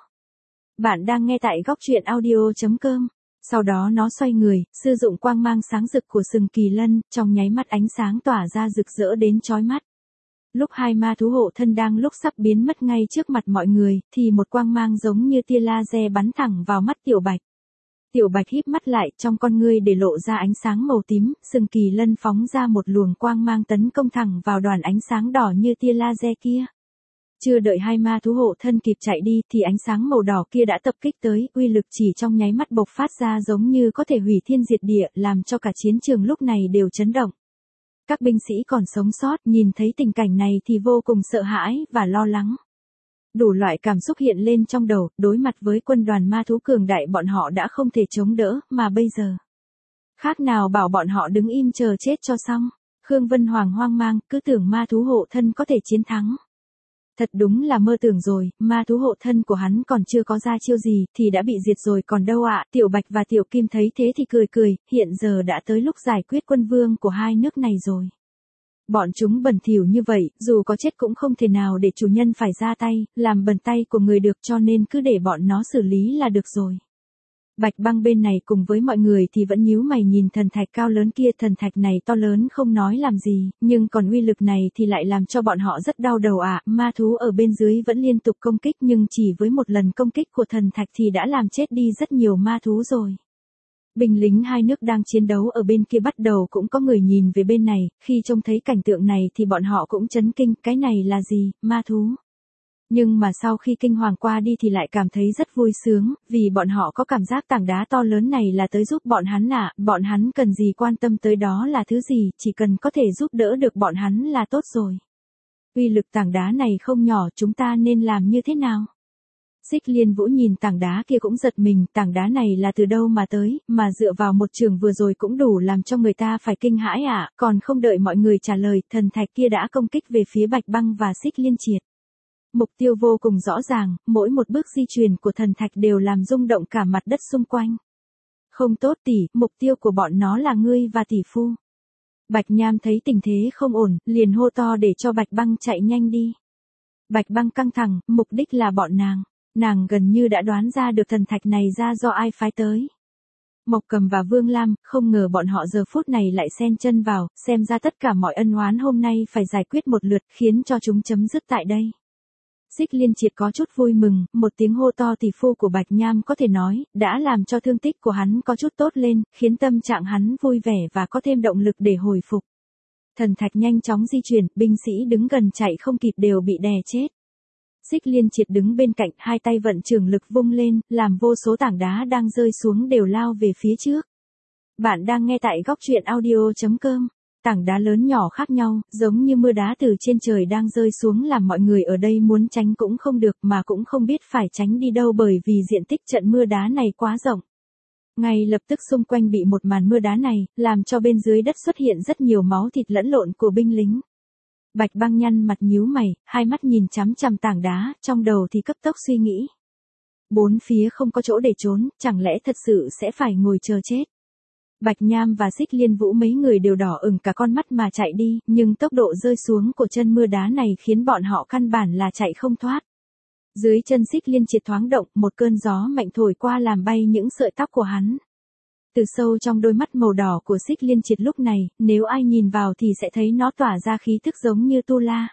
Bạn đang nghe tại góc truyện audio chấm com. Sau đó nó xoay người, sử dụng quang mang sáng rực của sừng kỳ lân, trong nháy mắt ánh sáng tỏa ra rực rỡ đến chói mắt. Lúc hai ma thú hộ thân đang lúc sắp biến mất ngay trước mặt mọi người, thì một quang mang giống như tia laser bắn thẳng vào mắt Tiểu Bạch. Tiểu Bạch híp mắt lại, trong con ngươi để lộ ra ánh sáng màu tím, sừng kỳ lân phóng ra một luồng quang mang tấn công thẳng vào đoàn ánh sáng đỏ như tia laser kia. Chưa đợi hai ma thú hộ thân kịp chạy đi thì ánh sáng màu đỏ kia đã tập kích tới, uy lực chỉ trong nháy mắt bộc phát ra giống như có thể hủy thiên diệt địa, làm cho cả chiến trường lúc này đều chấn động. Các binh sĩ còn sống sót nhìn thấy tình cảnh này thì vô cùng sợ hãi và lo lắng. Đủ loại cảm xúc hiện lên trong đầu, đối mặt với quân đoàn ma thú cường đại bọn họ đã không thể chống đỡ, mà bây giờ. Khác nào bảo bọn họ đứng im chờ chết cho xong. Khương Vân Hoàng hoang mang, cứ tưởng ma thú hộ thân có thể chiến thắng. Thật đúng là mơ tưởng rồi, ma thú hộ thân của hắn còn chưa có ra chiêu gì, thì đã bị diệt rồi còn đâu ạ. Tiểu Bạch và Tiểu Kim thấy thế thì cười cười, hiện giờ đã tới lúc giải quyết quân vương của hai nước này rồi. Bọn chúng bẩn thỉu như vậy, dù có chết cũng không thể nào để chủ nhân phải ra tay, làm bẩn tay của người được, cho nên cứ để bọn nó xử lý là được rồi. Bạch Băng bên này cùng với mọi người thì vẫn nhíu mày nhìn thần thạch cao lớn kia, thần thạch này to lớn không nói làm gì, nhưng còn uy lực này thì lại làm cho bọn họ rất đau đầu ạ. À. Ma thú ở bên dưới vẫn liên tục công kích nhưng chỉ với một lần công kích của thần thạch thì đã làm chết đi rất nhiều ma thú rồi. Binh lính hai nước đang chiến đấu ở bên kia bắt đầu cũng có người nhìn về bên này, khi trông thấy cảnh tượng này thì bọn họ cũng chấn kinh, cái này là gì, ma thú. Nhưng mà sau khi kinh hoàng qua đi thì lại cảm thấy rất vui sướng, vì bọn họ có cảm giác tảng đá to lớn này là tới giúp bọn hắn ạ, à, bọn hắn cần gì quan tâm tới đó là thứ gì, chỉ cần có thể giúp đỡ được bọn hắn là tốt rồi. Uy lực tảng đá này không nhỏ, chúng ta nên làm như thế nào? Xích Liên Vũ nhìn tảng đá kia cũng giật mình, tảng đá này là từ đâu mà tới, mà dựa vào một trường vừa rồi cũng đủ làm cho người ta phải kinh hãi ạ, à. Còn không đợi mọi người trả lời, thần thạch kia đã công kích về phía Bạch Băng và Xích Liên Triệt. Mục tiêu vô cùng rõ ràng, mỗi một bước di chuyển của thần thạch đều làm rung động cả mặt đất xung quanh. Không tốt tỷ, mục tiêu của bọn nó là ngươi và tỷ phu. Bạch Nham thấy tình thế không ổn, liền hô to để cho Bạch Băng chạy nhanh đi. Bạch Băng căng thẳng, mục đích là bọn nàng. Nàng gần như đã đoán ra được thần thạch này ra do ai phái tới. Mộc Cầm và Vương Lam, không ngờ bọn họ giờ phút này lại xen chân vào, xem ra tất cả mọi ân oán hôm nay phải giải quyết một lượt, khiến cho chúng chấm dứt tại đây. Xích Liên Triệt có chút vui mừng, một tiếng hô to tỷ phu của Bạch Nham có thể nói, đã làm cho thương tích của hắn có chút tốt lên, khiến tâm trạng hắn vui vẻ và có thêm động lực để hồi phục. Thần thạch nhanh chóng di chuyển, binh sĩ đứng gần chạy không kịp đều bị đè chết. Xích Liên Triệt đứng bên cạnh, hai tay vận trường lực vung lên, làm vô số tảng đá đang rơi xuống đều lao về phía trước. Bạn đang nghe tại góc truyện audio chấm com. Tảng đá lớn nhỏ khác nhau, giống như mưa đá từ trên trời đang rơi xuống làm mọi người ở đây muốn tránh cũng không được mà cũng không biết phải tránh đi đâu bởi vì diện tích trận mưa đá này quá rộng. Ngay lập tức xung quanh bị một màn mưa đá này, làm cho bên dưới đất xuất hiện rất nhiều máu thịt lẫn lộn của binh lính. Bạch Băng nhăn mặt nhíu mày, hai mắt nhìn chằm chằm tảng đá, trong đầu thì cấp tốc suy nghĩ. Bốn phía không có chỗ để trốn, chẳng lẽ thật sự sẽ phải ngồi chờ chết. Bạch Nham và Xích Liên Vũ mấy người đều đỏ ửng cả con mắt mà chạy đi, nhưng tốc độ rơi xuống của chân mưa đá này khiến bọn họ căn bản là chạy không thoát. Dưới chân Xích Liên Triệt thoáng động, một cơn gió mạnh thổi qua làm bay những sợi tóc của hắn. Từ sâu trong đôi mắt màu đỏ của Xích Liên Triệt lúc này, nếu ai nhìn vào thì sẽ thấy nó tỏa ra khí tức giống như tu la.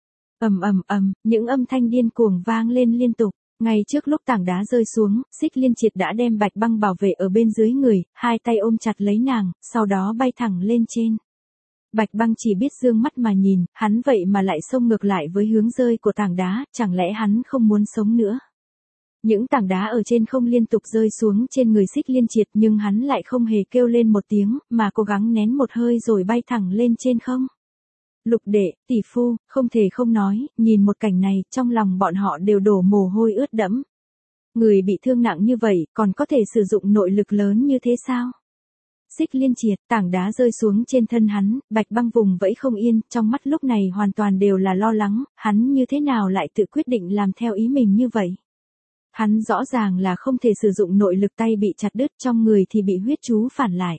Ầm ầm ầm, những âm thanh điên cuồng vang lên liên tục. Ngay trước lúc tảng đá rơi xuống, Xích Liên Triệt đã đem Bạch Băng bảo vệ ở bên dưới người, hai tay ôm chặt lấy nàng, sau đó bay thẳng lên trên. Bạch Băng chỉ biết dương mắt mà nhìn, hắn vậy mà lại xông ngược lại với hướng rơi của tảng đá, chẳng lẽ hắn không muốn sống nữa. Những tảng đá ở trên không liên tục rơi xuống trên người Xích Liên Triệt nhưng hắn lại không hề kêu lên một tiếng, mà cố gắng nén một hơi rồi bay thẳng lên trên không. Lục đệ, tỷ phu, không thể không nói, nhìn một cảnh này, trong lòng bọn họ đều đổ mồ hôi ướt đẫm. Người bị thương nặng như vậy, còn có thể sử dụng nội lực lớn như thế sao? Xích Liên Triệt, tảng đá rơi xuống trên thân hắn, Bạch Băng vùng vẫy không yên, trong mắt lúc này hoàn toàn đều là lo lắng, hắn như thế nào lại tự quyết định làm theo ý mình như vậy? Hắn rõ ràng là không thể sử dụng nội lực, tay bị chặt đứt, trong người thì bị huyết chú phản lại.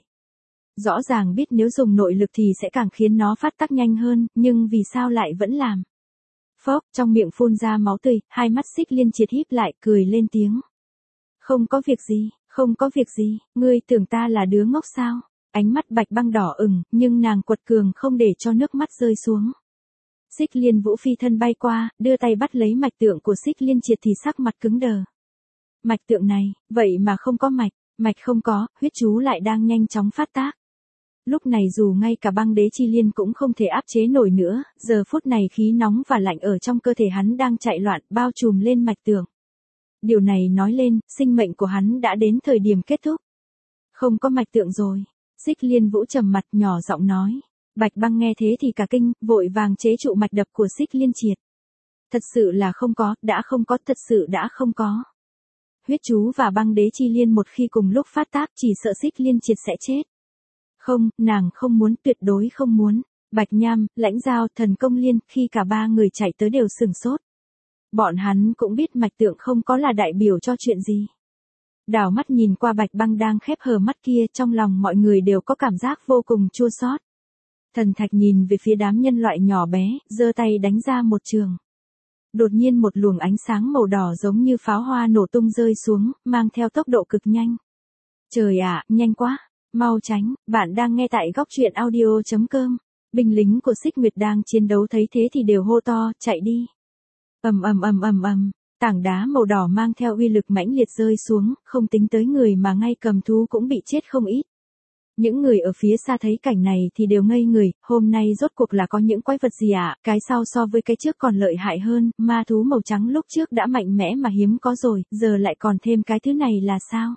Rõ ràng biết nếu dùng nội lực thì sẽ càng khiến nó phát tác nhanh hơn, nhưng vì sao lại vẫn làm? Phốc, trong miệng phun ra máu tươi, hai mắt Xích Liên Triệt híp lại, cười lên tiếng. Không có việc gì, không có việc gì, ngươi tưởng ta là đứa ngốc sao? Ánh mắt Bạch Băng đỏ ửng, nhưng nàng quật cường không để cho nước mắt rơi xuống. Xích Liên Vũ phi thân bay qua, đưa tay bắt lấy mạch tượng của Xích Liên Triệt thì sắc mặt cứng đờ. Mạch tượng này, vậy mà không có mạch, mạch không có, huyết chú lại đang nhanh chóng phát tác. Lúc này dù ngay cả băng đế chi liên cũng không thể áp chế nổi nữa, giờ phút này khí nóng và lạnh ở trong cơ thể hắn đang chạy loạn, bao trùm lên mạch tượng. Điều này nói lên, sinh mệnh của hắn đã đến thời điểm kết thúc. Không có mạch tượng rồi. Xích Liên Vũ trầm mặt nhỏ giọng nói. Bạch Băng nghe thế thì cả kinh, vội vàng chế trụ mạch đập của Xích Liên Triệt. Thật sự là không có, đã không có, thật sự đã không có. Huyết chú và băng đế chi liên một khi cùng lúc phát tác chỉ sợ Xích Liên Triệt sẽ chết. Không, nàng không muốn, tuyệt đối không muốn. Bạch Nham, Lãnh Giao, Thần Công Liên, khi cả ba người chạy tới đều sửng sốt. Bọn hắn cũng biết mạch tượng không có là đại biểu cho chuyện gì. Đảo mắt nhìn qua Bạch Băng đang khép hờ mắt kia, trong lòng mọi người đều có cảm giác vô cùng chua xót. Thần Thạch nhìn về phía đám nhân loại nhỏ bé, giơ tay đánh ra một trường. Đột nhiên một luồng ánh sáng màu đỏ giống như pháo hoa nổ tung rơi xuống, mang theo tốc độ cực nhanh. Trời ạ, nhanh quá, mau tránh, bạn đang nghe tại góc truyện audio chấm com. Binh lính của Xích Nguyệt đang chiến đấu thấy thế thì đều hô to, chạy đi. Ầm ầm ầm ầm ầm, tảng đá màu đỏ mang theo uy lực mãnh liệt rơi xuống, không tính tới người mà ngay cầm thú cũng bị chết không ít. Những người ở phía xa thấy cảnh này thì đều ngây người, hôm nay rốt cuộc là có những quái vật gì ạ, à? Cái sau so với cái trước còn lợi hại hơn, ma thú màu trắng lúc trước đã mạnh mẽ mà hiếm có rồi, giờ lại còn thêm cái thứ này là sao?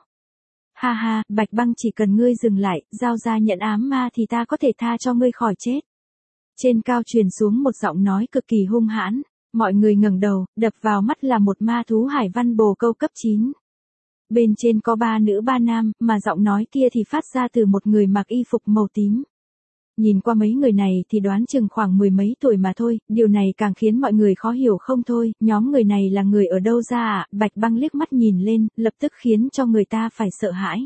Ha ha, Bạch Băng chỉ cần ngươi dừng lại, giao ra nhận ám ma thì ta có thể tha cho ngươi khỏi chết. Trên cao truyền xuống một giọng nói cực kỳ hung hãn, mọi người ngẩng đầu, đập vào mắt là một ma thú hải văn bồ câu cấp chín. Bên trên có ba nữ ba nam, mà giọng nói kia thì phát ra từ một người mặc y phục màu tím. Nhìn qua mấy người này thì đoán chừng khoảng mười mấy tuổi mà thôi, điều này càng khiến mọi người khó hiểu không thôi, nhóm người này là người ở đâu ra ạ? À? Bạch Băng liếc mắt nhìn lên, lập tức khiến cho người ta phải sợ hãi.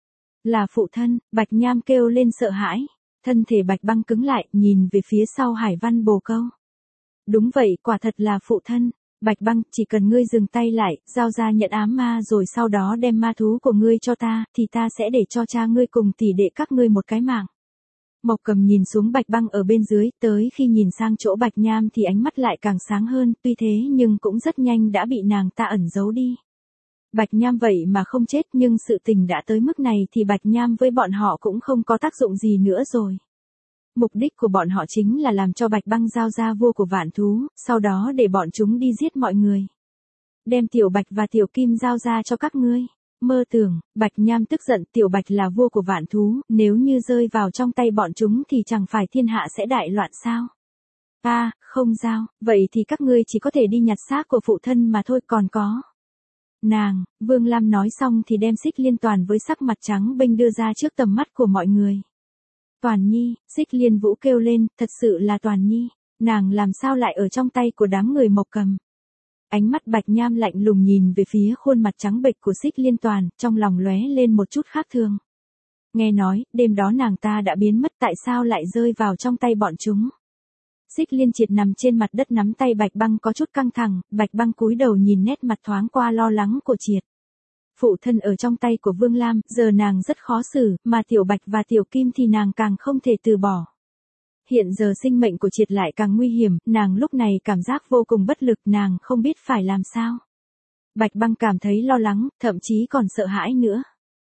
Là phụ thân, Bạch Nham kêu lên sợ hãi, thân thể Bạch Băng cứng lại, nhìn về phía sau hải văn bồ câu. Đúng vậy, quả thật là phụ thân. Bạch Băng, chỉ cần ngươi dừng tay lại, giao ra nhận ám ma rồi sau đó đem ma thú của ngươi cho ta, thì ta sẽ để cho cha ngươi cùng tỷ đệ các ngươi một cái mạng. Mộc Cầm nhìn xuống Bạch Băng ở bên dưới, tới khi nhìn sang chỗ Bạch Nham thì ánh mắt lại càng sáng hơn, tuy thế nhưng cũng rất nhanh đã bị nàng ta ẩn giấu đi. Bạch Nham vậy mà không chết, nhưng sự tình đã tới mức này thì Bạch Nham với bọn họ cũng không có tác dụng gì nữa rồi. Mục đích của bọn họ chính là làm cho Bạch Băng giao ra vua của vạn thú, sau đó để bọn chúng đi giết mọi người. Đem Tiểu Bạch và Tiểu Kim giao ra cho các ngươi. Mơ tưởng, Bạch Nham tức giận, Tiểu Bạch là vua của vạn thú, nếu như rơi vào trong tay bọn chúng thì chẳng phải thiên hạ sẽ đại loạn sao? A, à, không giao, vậy thì các ngươi chỉ có thể đi nhặt xác của phụ thân mà thôi, còn có. Nàng, Vương Lam nói xong thì đem Xích Liên Toàn với sắc mặt trắng bênh đưa ra trước tầm mắt của mọi người. Toàn Nhi, Xích Liên Vũ kêu lên, thật sự là Toàn Nhi, nàng làm sao lại ở trong tay của đám người Mộc Cầm. Ánh mắt Bạch Nham lạnh lùng nhìn về phía khuôn mặt trắng bệch của Xích Liên Toàn, trong lòng lóe lên một chút khác thường. Nghe nói, đêm đó nàng ta đã biến mất, tại sao lại rơi vào trong tay bọn chúng. Xích Liên Triệt nằm trên mặt đất nắm tay Bạch Băng có chút căng thẳng, Bạch Băng cúi đầu nhìn nét mặt thoáng qua lo lắng của Triệt. Phụ thân ở trong tay của Vương Lam, giờ nàng rất khó xử, mà Tiểu Bạch và Tiểu Kim thì nàng càng không thể từ bỏ. Hiện giờ sinh mệnh của Triệt lại càng nguy hiểm, nàng lúc này cảm giác vô cùng bất lực, nàng không biết phải làm sao. Bạch Băng cảm thấy lo lắng, thậm chí còn sợ hãi nữa.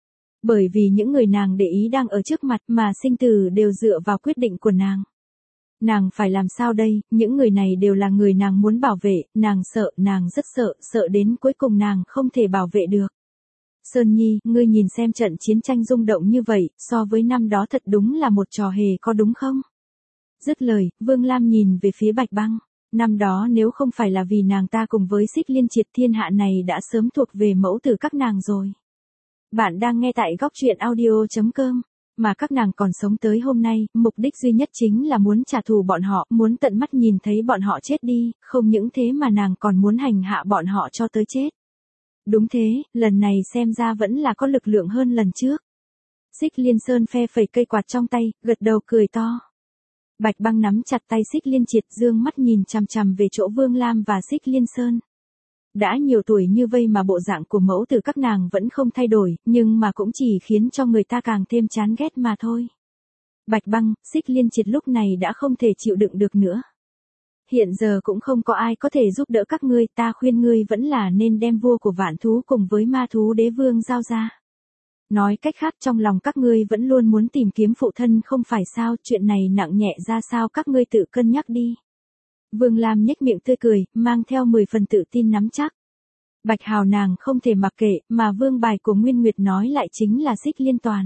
Bởi vì những người nàng để ý đang ở trước mặt mà sinh tử đều dựa vào quyết định của nàng. Nàng phải làm sao đây, những người này đều là người nàng muốn bảo vệ, nàng sợ, nàng rất sợ, sợ đến cuối cùng nàng không thể bảo vệ được. Sơn Nhi, ngươi nhìn xem trận chiến tranh rung động như vậy, so với năm đó thật đúng là một trò hề có đúng không? Dứt lời, Vương Lam nhìn về phía Bạch Băng. Năm đó nếu không phải là vì nàng ta cùng với Xích Liên Triệt, thiên hạ này đã sớm thuộc về mẫu tử các nàng rồi. Bạn đang nghe tại góc truyện audio chấm com. Mà các nàng còn sống tới hôm nay, mục đích duy nhất chính là muốn trả thù bọn họ, muốn tận mắt nhìn thấy bọn họ chết đi, không những thế mà nàng còn muốn hành hạ bọn họ cho tới chết. Đúng thế, lần này xem ra vẫn là có lực lượng hơn lần trước. Xích Liên Sơn phe phẩy cây quạt trong tay, gật đầu cười to. Bạch Băng nắm chặt tay Xích Liên Triệt, dương mắt nhìn chằm chằm về chỗ Vương Lam và Xích Liên Sơn. Đã nhiều tuổi như vây mà bộ dạng của mẫu tử các nàng vẫn không thay đổi, nhưng mà cũng chỉ khiến cho người ta càng thêm chán ghét mà thôi. Bạch Băng, Xích Liên Triệt lúc này đã không thể chịu đựng được nữa. Hiện giờ cũng không có ai có thể giúp đỡ các ngươi, ta khuyên ngươi vẫn là nên đem vua của vạn thú cùng với ma thú đế vương giao ra. Nói cách khác, trong lòng các ngươi vẫn luôn muốn tìm kiếm phụ thân không phải sao, chuyện này nặng nhẹ ra sao các ngươi tự cân nhắc đi. Vương Lam nhếch miệng tươi cười, mang theo mười phần tự tin nắm chắc. Bạch Hào nàng không thể mặc kệ, mà vương bài của Nguyên Nguyệt nói lại chính là Xích Liên Toàn.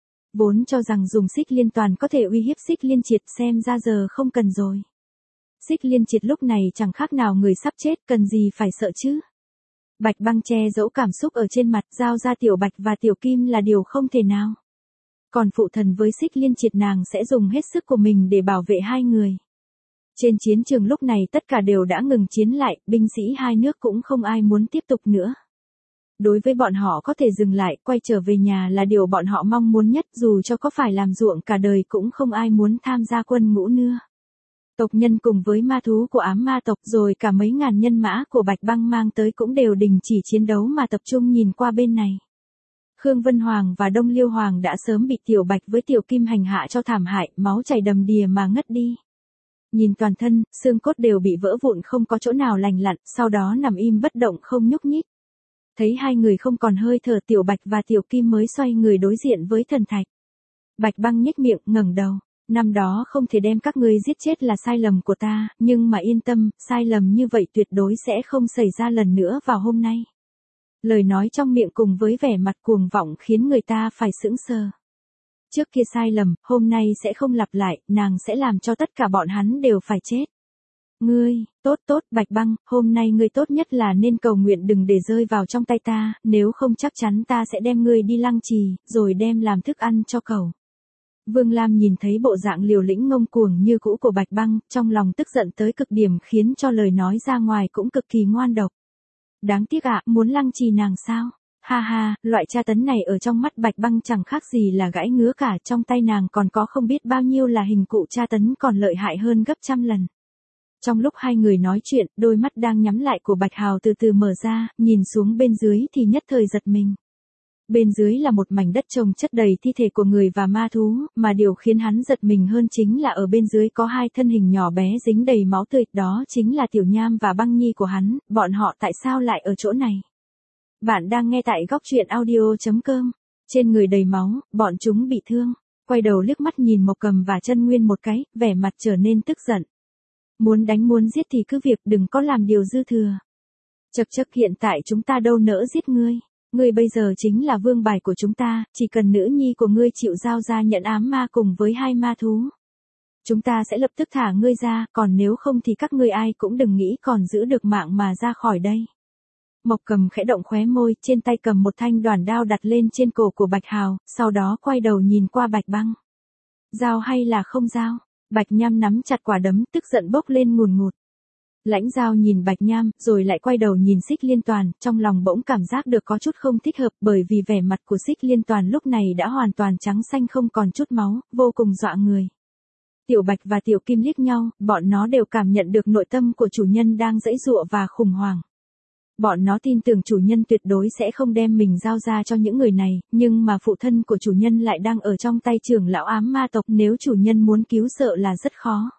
Vốn cho rằng dùng Xích Liên Toàn có thể uy hiếp Xích Liên Triệt, xem ra giờ không cần rồi. Xích Liên Triệt lúc này chẳng khác nào người sắp chết, cần gì phải sợ chứ. Bạch Băng che giấu cảm xúc ở trên mặt, giao ra Tiểu Bạch và Tiểu Kim là điều không thể nào. Còn phụ thần với Xích Liên Triệt nàng sẽ dùng hết sức của mình để bảo vệ hai người. Trên chiến trường lúc này tất cả đều đã ngừng chiến lại, binh sĩ hai nước cũng không ai muốn tiếp tục nữa. Đối với bọn họ có thể dừng lại, quay trở về nhà là điều bọn họ mong muốn nhất, dù cho có phải làm ruộng cả đời cũng không ai muốn tham gia quân ngũ nữa. Tộc nhân cùng với ma thú của ám ma tộc rồi cả mấy ngàn nhân mã của Bạch Băng mang tới cũng đều đình chỉ chiến đấu mà tập trung nhìn qua bên này. Khương Vân Hoàng và Đông Liêu Hoàng đã sớm bị Tiểu Bạch với Tiểu Kim hành hạ cho thảm hại, máu chảy đầm đìa mà ngất đi. Nhìn toàn thân, xương cốt đều bị vỡ vụn không có chỗ nào lành lặn, sau đó nằm im bất động không nhúc nhích. Thấy hai người không còn hơi thở, Tiểu Bạch và Tiểu Kim mới xoay người đối diện với thần thạch. Bạch Băng nhếch miệng, ngẩng đầu. Năm đó không thể đem các ngươi giết chết là sai lầm của ta, nhưng mà yên tâm, sai lầm như vậy tuyệt đối sẽ không xảy ra lần nữa vào hôm nay. Lời nói trong miệng cùng với vẻ mặt cuồng vọng khiến người ta phải sững sờ. Trước kia sai lầm, hôm nay sẽ không lặp lại, nàng sẽ làm cho tất cả bọn hắn đều phải chết. Ngươi, tốt tốt, Bạch Băng, hôm nay ngươi tốt nhất là nên cầu nguyện đừng để rơi vào trong tay ta, nếu không chắc chắn ta sẽ đem ngươi đi lăng trì, rồi đem làm thức ăn cho cẩu. Vương Lam nhìn thấy bộ dạng liều lĩnh ngông cuồng như cũ của Bạch Băng, trong lòng tức giận tới cực điểm khiến cho lời nói ra ngoài cũng cực kỳ ngoan độc. Đáng tiếc ạ, à, muốn lăng trì nàng sao? Ha ha, loại tra tấn này ở trong mắt Bạch Băng chẳng khác gì là gãi ngứa cả, trong tay nàng còn có không biết bao nhiêu là hình cụ tra tấn còn lợi hại hơn gấp trăm lần. Trong lúc hai người nói chuyện, đôi mắt đang nhắm lại của Bạch Hào từ từ mở ra, nhìn xuống bên dưới thì nhất thời giật mình. Bên dưới là một mảnh đất trồng chất đầy thi thể của người và ma thú, mà điều khiến hắn giật mình hơn chính là ở bên dưới có hai thân hình nhỏ bé dính đầy máu tươi, đó chính là Tiểu Nham và Băng Nhi của hắn, bọn họ tại sao lại ở chỗ này? Bạn đang nghe tại góc truyện audio chấm com. Trên người đầy máu, bọn chúng bị thương. Quay đầu liếc mắt nhìn Mộc Cầm và Chân Nguyên một cái, vẻ mặt trở nên tức giận. Muốn đánh muốn giết thì cứ việc, đừng có làm điều dư thừa. Chậc chậc, hiện tại chúng ta đâu nỡ giết ngươi. Ngươi bây giờ chính là vương bài của chúng ta, chỉ cần nữ nhi của ngươi chịu giao ra nhận ám ma cùng với hai ma thú. Chúng ta sẽ lập tức thả ngươi ra, còn nếu không thì các ngươi ai cũng đừng nghĩ còn giữ được mạng mà ra khỏi đây. Mộc Cầm khẽ động khóe môi, trên tay cầm một thanh đoản đao đặt lên trên cổ của Bạch Hào, sau đó quay đầu nhìn qua Bạch Băng. Giao hay là không giao? Bạch Nham nắm chặt quả đấm, tức giận bốc lên ngùn ngụt. Lãnh Giao nhìn Bạch Nham, rồi lại quay đầu nhìn Xích Liên Toàn, trong lòng bỗng cảm giác được có chút không thích hợp, bởi vì vẻ mặt của Xích Liên Toàn lúc này đã hoàn toàn trắng xanh không còn chút máu, vô cùng dọa người. Tiểu Bạch và Tiểu Kim liếc nhau, bọn nó đều cảm nhận được nội tâm của chủ nhân đang giãy giụa và khủng hoảng. Bọn nó tin tưởng chủ nhân tuyệt đối sẽ không đem mình giao ra cho những người này, nhưng mà phụ thân của chủ nhân lại đang ở trong tay trưởng lão ám ma tộc, nếu chủ nhân muốn cứu sợ là rất khó.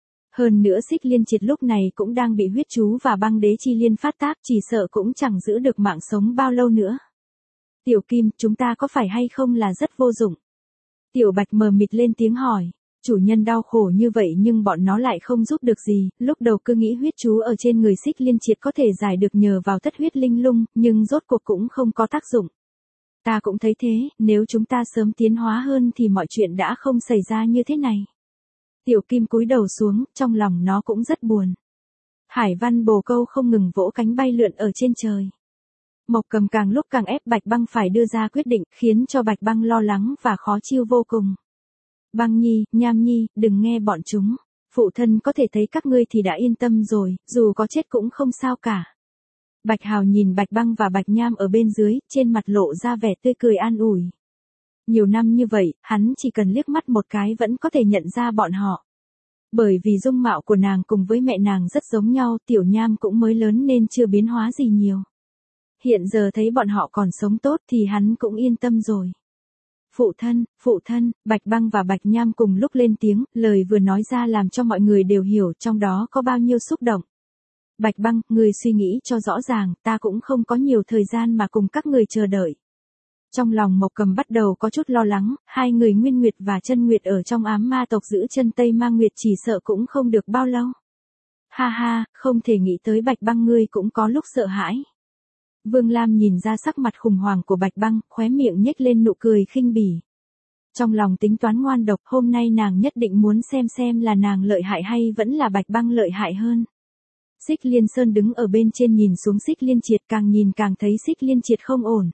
Hơn nữa Xích Liên Triệt lúc này cũng đang bị huyết chú và băng đế chi liên phát tác, chỉ sợ cũng chẳng giữ được mạng sống bao lâu nữa. Tiểu Kim, chúng ta có phải hay không là rất vô dụng? Tiểu Bạch mờ mịt lên tiếng hỏi. Chủ nhân đau khổ như vậy nhưng bọn nó lại không giúp được gì, lúc đầu cứ nghĩ huyết chú ở trên người Xích Liên Triệt có thể giải được nhờ vào thất huyết linh lung, nhưng rốt cuộc cũng không có tác dụng. Ta cũng thấy thế, nếu chúng ta sớm tiến hóa hơn thì mọi chuyện đã không xảy ra như thế này. Tiểu Kim cúi đầu xuống, trong lòng nó cũng rất buồn. Hải Văn Bồ Câu không ngừng vỗ cánh bay lượn ở trên trời. Mộc Cầm càng lúc càng ép Bạch Băng phải đưa ra quyết định, khiến cho Bạch Băng lo lắng và khó chịu vô cùng. Băng Nhi, Nham Nhi, đừng nghe bọn chúng. Phụ thân có thể thấy các ngươi thì đã yên tâm rồi, dù có chết cũng không sao cả. Bạch Hào nhìn Bạch Băng và Bạch Nham ở bên dưới, trên mặt lộ ra vẻ tươi cười an ủi. Nhiều năm như vậy, hắn chỉ cần liếc mắt một cái vẫn có thể nhận ra bọn họ. Bởi vì dung mạo của nàng cùng với mẹ nàng rất giống nhau, Tiểu Nham cũng mới lớn nên chưa biến hóa gì nhiều. Hiện giờ thấy bọn họ còn sống tốt thì hắn cũng yên tâm rồi. Phụ thân, phụ thân, Bạch Băng và Bạch Nham cùng lúc lên tiếng, lời vừa nói ra làm cho mọi người đều hiểu trong đó có bao nhiêu xúc động. Bạch Băng, người suy nghĩ cho rõ ràng, ta cũng không có nhiều thời gian mà cùng các người chờ đợi. Trong lòng Mộc Cầm bắt đầu có chút lo lắng, hai người Nguyên Nguyệt và Chân Nguyệt ở trong ám ma tộc giữ chân Tây Ma Nguyệt chỉ sợ cũng không được bao lâu. Ha ha, không thể nghĩ tới Bạch Băng ngươi cũng có lúc sợ hãi. Vương Lam nhìn ra sắc mặt khủng hoảng của Bạch Băng, khóe miệng nhếch lên nụ cười khinh bỉ. Trong lòng tính toán ngoan độc, hôm nay nàng nhất định muốn xem xem là nàng lợi hại hay vẫn là Bạch Băng lợi hại hơn. Xích Liên Sơn đứng ở bên trên nhìn xuống Xích Liên Triệt, càng nhìn càng thấy Xích Liên Triệt không ổn.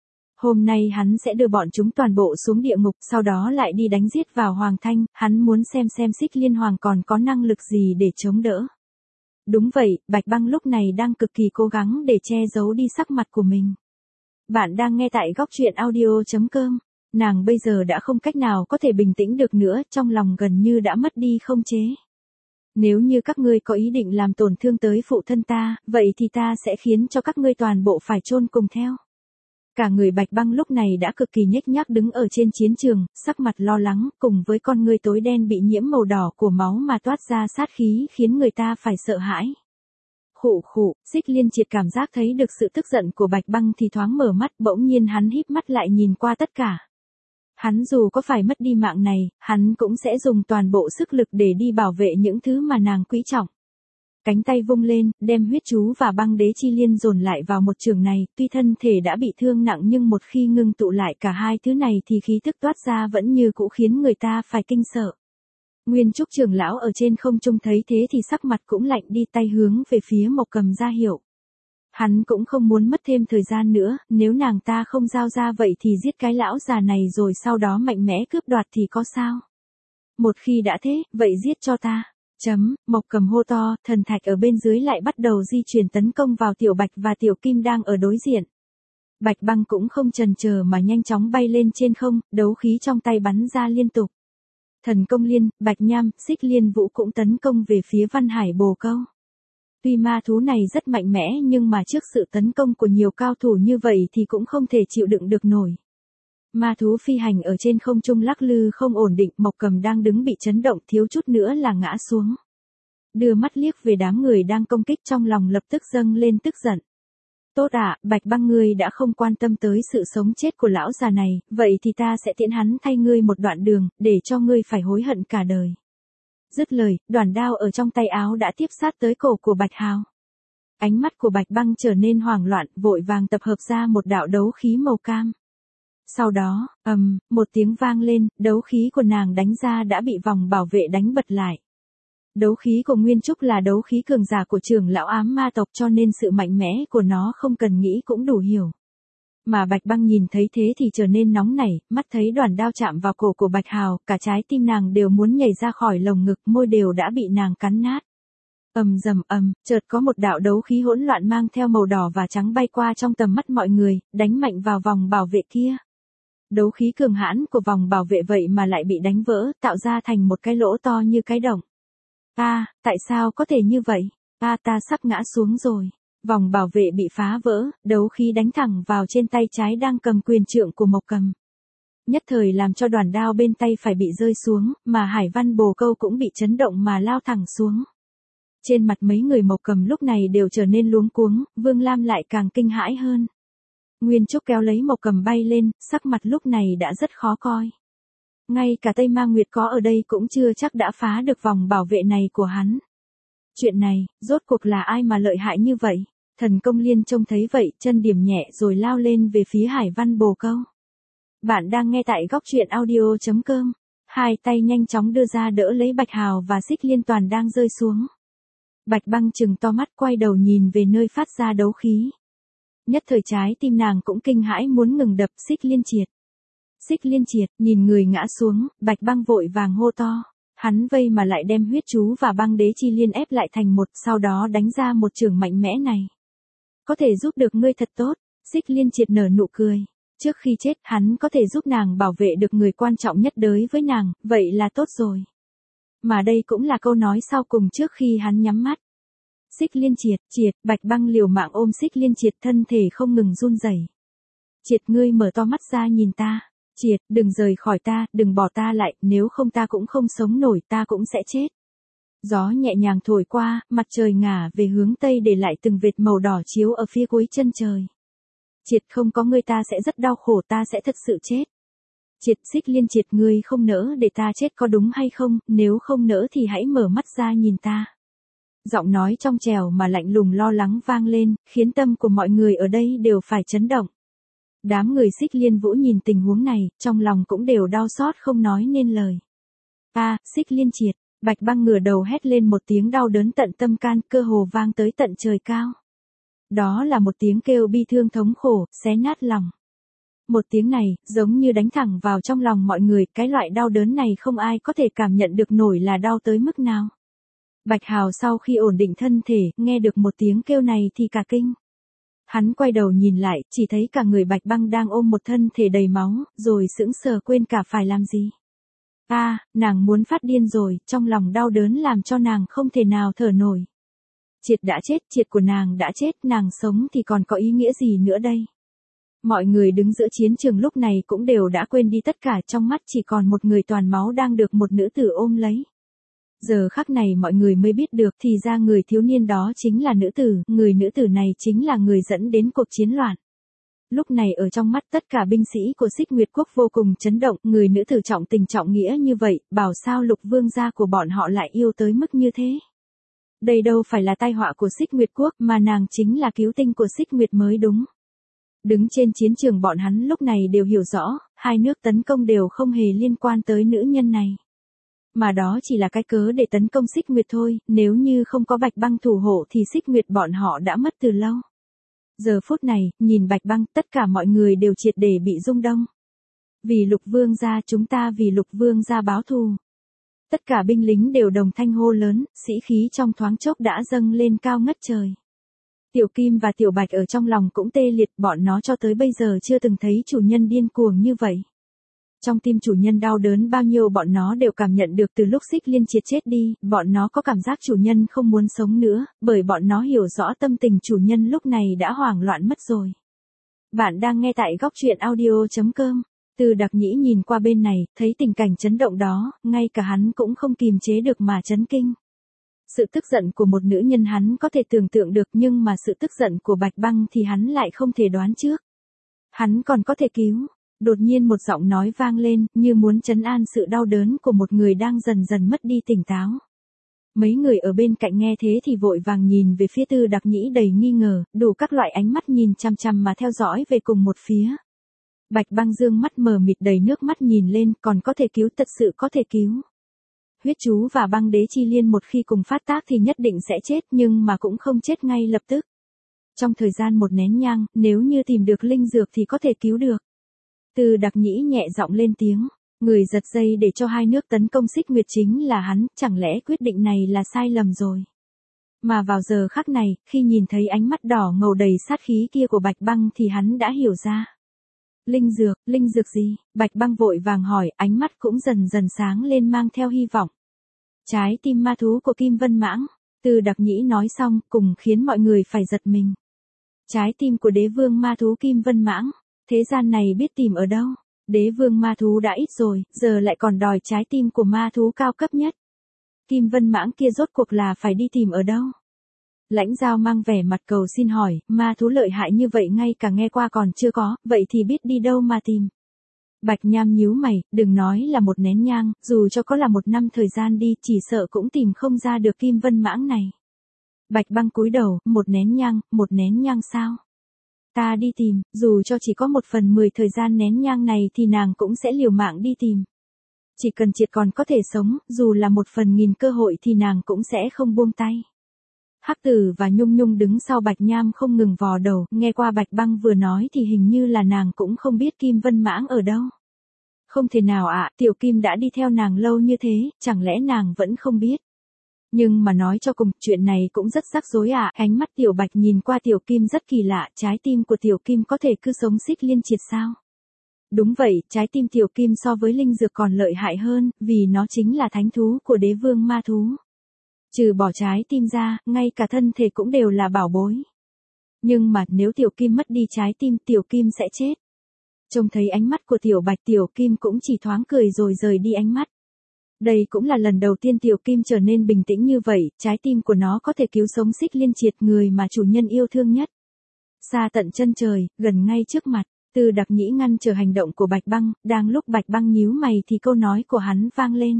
Hôm nay hắn sẽ đưa bọn chúng toàn bộ xuống địa ngục, sau đó lại đi đánh giết vào Hoàng Thanh, hắn muốn xem xem Xích Liên Hoàng còn có năng lực gì để chống đỡ. Đúng vậy, Bạch Băng lúc này đang cực kỳ cố gắng để che giấu đi sắc mặt của mình. Bạn đang nghe tại góc truyện audio chấm com. Nàng bây giờ đã không cách nào có thể bình tĩnh được nữa, trong lòng gần như đã mất đi không chế. Nếu như các ngươi có ý định làm tổn thương tới phụ thân ta, vậy thì ta sẽ khiến cho các ngươi toàn bộ phải chôn cùng theo. Cả người Bạch Băng lúc này đã cực kỳ nhếch nhác đứng ở trên chiến trường, sắc mặt lo lắng, cùng với con ngươi tối đen bị nhiễm màu đỏ của máu mà toát ra sát khí khiến người ta phải sợ hãi. Khụ khụ, Xích Liên Triệt cảm giác thấy được sự tức giận của Bạch Băng thì thoáng mở mắt, bỗng nhiên hắn híp mắt lại nhìn qua tất cả. Hắn dù có phải mất đi mạng này, hắn cũng sẽ dùng toàn bộ sức lực để đi bảo vệ những thứ mà nàng quý trọng. Cánh tay vung lên, đem huyết chú và băng đế chi liên dồn lại vào một trường này, tuy thân thể đã bị thương nặng nhưng một khi ngưng tụ lại cả hai thứ này thì khí tức toát ra vẫn như cũ khiến người ta phải kinh sợ. Nguyên Trúc trưởng lão ở trên không trung thấy thế thì sắc mặt cũng lạnh đi, tay hướng về phía Mộc Cầm ra hiệu. Hắn cũng không muốn mất thêm thời gian nữa, nếu nàng ta không giao ra vậy thì giết cái lão già này rồi sau đó mạnh mẽ cướp đoạt thì có sao? Một khi đã thế, vậy giết cho ta. Chấm, Mộc Cầm hô to, thần thạch ở bên dưới lại bắt đầu di chuyển tấn công vào Tiểu Bạch và Tiểu Kim đang ở đối diện. Bạch Băng cũng không chần chờ mà nhanh chóng bay lên trên không, đấu khí trong tay bắn ra liên tục. Thần công liên, Bạch Nham, Xích Liên Vũ cũng tấn công về phía Văn Hải Bồ Câu. Tuy ma thú này rất mạnh mẽ nhưng mà trước sự tấn công của nhiều cao thủ như vậy thì cũng không thể chịu đựng được nổi. Ma thú phi hành ở trên không trung lắc lư không ổn định, Mộc Cầm đang đứng bị chấn động thiếu chút nữa là ngã xuống. Đưa mắt liếc về đám người đang công kích trong lòng lập tức dâng lên tức giận. Tốt ạ, Bạch Băng ngươi đã không quan tâm tới sự sống chết của lão già này, vậy thì ta sẽ tiễn hắn thay ngươi một đoạn đường, để cho ngươi phải hối hận cả đời. Dứt lời, đoàn đao ở trong tay áo đã tiếp sát tới cổ của Bạch Hào. Ánh mắt của Bạch Băng trở nên hoảng loạn, vội vàng tập hợp ra một đạo đấu khí màu cam. Sau đó, ầm, um, một tiếng vang lên, đấu khí của nàng đánh ra đã bị vòng bảo vệ đánh bật lại. Đấu khí của Nguyên Trúc là đấu khí cường giả của trưởng lão ám ma tộc cho nên sự mạnh mẽ của nó không cần nghĩ cũng đủ hiểu. Mà Bạch Băng nhìn thấy thế thì trở nên nóng nảy, mắt thấy đoàn đao chạm vào cổ của Bạch Hào, cả trái tim nàng đều muốn nhảy ra khỏi lồng ngực, môi đều đã bị nàng cắn nát. Ầm rầm ầm, chợt có một đạo đấu khí hỗn loạn mang theo màu đỏ và trắng bay qua trong tầm mắt mọi người, đánh mạnh vào vòng bảo vệ kia. Đấu khí cường hãn của vòng bảo vệ vậy mà lại bị đánh vỡ, tạo ra thành một cái lỗ to như cái động. A, à, tại sao có thể như vậy? A, à, ta sắp ngã xuống rồi. Vòng bảo vệ bị phá vỡ, đấu khí đánh thẳng vào trên tay trái đang cầm quyền trượng của Mộc Cầm. Nhất thời làm cho đoàn đao bên tay phải bị rơi xuống, mà Hải Văn Bồ Câu cũng bị chấn động mà lao thẳng xuống. Trên mặt mấy người Mộc Cầm lúc này đều trở nên luống cuống, Vương Lam lại càng kinh hãi hơn. Nguyên Trúc kéo lấy Mộc Cầm bay lên, sắc mặt lúc này đã rất khó coi. Ngay cả Tây Ma Nguyệt có ở đây cũng chưa chắc đã phá được vòng bảo vệ này của hắn. Chuyện này, rốt cuộc là ai mà lợi hại như vậy? Thần Công Liên trông thấy vậy, chân điểm nhẹ rồi lao lên về phía Hải Văn Bồ Câu. Bạn đang nghe tại góc truyện audio chấm com. Hai tay nhanh chóng đưa ra đỡ lấy Bạch Hào và Xích Liên toàn đang rơi xuống. Bạch Băng trừng to mắt quay đầu nhìn về nơi phát ra đấu khí. Nhất thời trái tim nàng cũng kinh hãi muốn ngừng đập. Xích Liên triệt. Xích Liên triệt, nhìn người ngã xuống, Bạch Băng vội vàng hô to. Hắn vây mà lại đem huyết chú và băng đế chi liên ép lại thành một, sau đó đánh ra một chưởng mạnh mẽ này. Có thể giúp được ngươi thật tốt. Xích Liên triệt nở nụ cười. Trước khi chết, hắn có thể giúp nàng bảo vệ được người quan trọng nhất đối với nàng, vậy là tốt rồi. Mà đây cũng là câu nói sau cùng trước khi hắn nhắm mắt. Xích Liên triệt, triệt, Bạch Băng liều mạng ôm Xích Liên triệt, thân thể không ngừng run rẩy. Triệt, ngươi mở to mắt ra nhìn ta. Triệt, đừng rời khỏi ta, đừng bỏ ta lại, nếu không ta cũng không sống nổi, ta cũng sẽ chết. Gió nhẹ nhàng thổi qua, mặt trời ngả về hướng tây để lại từng vệt màu đỏ chiếu ở phía cuối chân trời. Triệt, không có ngươi ta sẽ rất đau khổ, ta sẽ thật sự chết. Triệt, Xích Liên triệt, ngươi không nỡ để ta chết có đúng hay không, nếu không nỡ thì hãy mở mắt ra nhìn ta. Giọng nói trong trẻo mà lạnh lùng lo lắng vang lên, khiến tâm của mọi người ở đây đều phải chấn động. Đám người Xích Liên Vũ nhìn tình huống này, trong lòng cũng đều đau xót không nói nên lời. A, à, Xích Liên triệt, Bạch Băng ngửa đầu hét lên một tiếng đau đớn tận tâm can, cơ hồ vang tới tận trời cao. Đó là một tiếng kêu bi thương thống khổ, xé nát lòng. Một tiếng này, giống như đánh thẳng vào trong lòng mọi người, cái loại đau đớn này không ai có thể cảm nhận được nổi là đau tới mức nào. Bạch Hào sau khi ổn định thân thể, nghe được một tiếng kêu này thì cả kinh. Hắn quay đầu nhìn lại, chỉ thấy cả người Bạch Băng đang ôm một thân thể đầy máu, rồi sững sờ quên cả phải làm gì. A, à, nàng muốn phát điên rồi, trong lòng đau đớn làm cho nàng không thể nào thở nổi. Triệt đã chết, triệt của nàng đã chết, nàng sống thì còn có ý nghĩa gì nữa đây? Mọi người đứng giữa chiến trường lúc này cũng đều đã quên đi tất cả, trong mắt chỉ còn một người toàn máu đang được một nữ tử ôm lấy. Giờ khắc này mọi người mới biết được thì ra người thiếu niên đó chính là nữ tử, người nữ tử này chính là người dẫn đến cuộc chiến loạn. Lúc này ở trong mắt tất cả binh sĩ của Xích Nguyệt Quốc vô cùng chấn động, người nữ tử trọng tình trọng nghĩa như vậy, bảo sao Lục Vương gia của bọn họ lại yêu tới mức như thế. Đây đâu phải là tai họa của Xích Nguyệt Quốc mà nàng chính là cứu tinh của Xích Nguyệt mới đúng. Đứng trên chiến trường bọn hắn lúc này đều hiểu rõ, hai nước tấn công đều không hề liên quan tới nữ nhân này. Mà đó chỉ là cái cớ để tấn công Xích Nguyệt thôi, nếu như không có Bạch Băng thủ hộ thì Xích Nguyệt bọn họ đã mất từ lâu. Giờ phút này, nhìn Bạch Băng, tất cả mọi người đều triệt để bị rung động. Vì Lục Vương gia, chúng ta vì Lục Vương gia báo thù. Tất cả binh lính đều đồng thanh hô lớn, sĩ khí trong thoáng chốc đã dâng lên cao ngất trời. Tiểu Kim và Tiểu Bạch ở trong lòng cũng tê liệt, bọn nó cho tới bây giờ chưa từng thấy chủ nhân điên cuồng như vậy. Trong tim chủ nhân đau đớn bao nhiêu bọn nó đều cảm nhận được từ lúc Xích Liên Triệt chết đi, bọn nó có cảm giác chủ nhân không muốn sống nữa, bởi bọn nó hiểu rõ tâm tình chủ nhân lúc này đã hoảng loạn mất rồi. Bạn đang nghe tại góc truyện audio chấm com. Từ Đặc Nhĩ nhìn qua bên này, thấy tình cảnh chấn động đó, ngay cả hắn cũng không kìm chế được mà chấn kinh. Sự tức giận của một nữ nhân hắn có thể tưởng tượng được, nhưng mà sự tức giận của Bạch Băng thì hắn lại không thể đoán trước. Hắn còn có thể cứu. Đột nhiên một giọng nói vang lên, như muốn trấn an sự đau đớn của một người đang dần dần mất đi tỉnh táo. Mấy người ở bên cạnh nghe thế thì vội vàng nhìn về phía Từ Đặc Nhĩ đầy nghi ngờ, đủ các loại ánh mắt nhìn chằm chằm mà theo dõi về cùng một phía. Bạch Băng dương mắt mờ mịt đầy nước mắt nhìn lên, còn có thể cứu, thật sự có thể cứu. Huyết chú và băng đế chi liên một khi cùng phát tác thì nhất định sẽ chết, nhưng mà cũng không chết ngay lập tức. Trong thời gian một nén nhang, nếu như tìm được linh dược thì có thể cứu được. Từ Đặc Nhĩ nhẹ giọng lên tiếng, người giật dây để cho hai nước tấn công Xích Nguyệt chính là hắn, chẳng lẽ quyết định này là sai lầm rồi. Mà vào giờ khắc này, khi nhìn thấy ánh mắt đỏ ngầu đầy sát khí kia của Bạch Băng thì hắn đã hiểu ra. Linh dược, linh dược gì? Bạch Băng vội vàng hỏi, ánh mắt cũng dần dần sáng lên mang theo hy vọng. Trái tim ma thú của Kim Vân Mãng. Từ Đặc Nhĩ nói xong, cùng khiến mọi người phải giật mình. Trái tim của đế vương ma thú Kim Vân Mãng. Thế gian này biết tìm ở đâu? Đế vương ma thú đã ít rồi, giờ lại còn đòi trái tim của ma thú cao cấp nhất. Kim Vân Mãng kia rốt cuộc là phải đi tìm ở đâu? Lãnh Giao mang vẻ mặt cầu xin hỏi, ma thú lợi hại như vậy ngay cả nghe qua còn chưa có, vậy thì biết đi đâu mà tìm. Bạch Nham nhíu mày, đừng nói là một nén nhang, dù cho có là một năm thời gian đi, chỉ sợ cũng tìm không ra được Kim Vân Mãng này. Bạch Băng cúi đầu, một nén nhang, một nén nhang sao? Ta đi tìm, dù cho chỉ có một phần mười thời gian nén nhang này thì nàng cũng sẽ liều mạng đi tìm. Chỉ cần Triệt còn có thể sống, dù là một phần nghìn cơ hội thì nàng cũng sẽ không buông tay. Hắc Tử và Nhung Nhung đứng sau Bạch Nham không ngừng vò đầu, nghe qua Bạch Băng vừa nói thì hình như là nàng cũng không biết Kim Vân Mãng ở đâu. Không thể nào ạ, Tiểu Kim đã đi theo nàng lâu như thế, chẳng lẽ nàng vẫn không biết. Nhưng mà nói cho cùng, chuyện này cũng rất rắc rối ạ, ánh mắt Tiểu Bạch nhìn qua Tiểu Kim rất kỳ lạ, trái tim của Tiểu Kim có thể cứ sống Xích Liên Triệt sao? Đúng vậy, trái tim Tiểu Kim so với linh dược còn lợi hại hơn, vì nó chính là thánh thú của đế vương ma thú. Trừ bỏ trái tim ra, ngay cả thân thể cũng đều là bảo bối. Nhưng mà nếu Tiểu Kim mất đi trái tim, Tiểu Kim sẽ chết. Trông thấy ánh mắt của Tiểu Bạch, Tiểu Kim cũng chỉ thoáng cười rồi rời đi ánh mắt. Đây cũng là lần đầu tiên Tiểu Kim trở nên bình tĩnh như vậy, trái tim của nó có thể cứu sống Xích Liên Triệt, người mà chủ nhân yêu thương nhất. Xa tận chân trời, gần ngay trước mặt, Từ Đặc Nhĩ ngăn trở hành động của Bạch Băng, đang lúc Bạch Băng nhíu mày thì câu nói của hắn vang lên.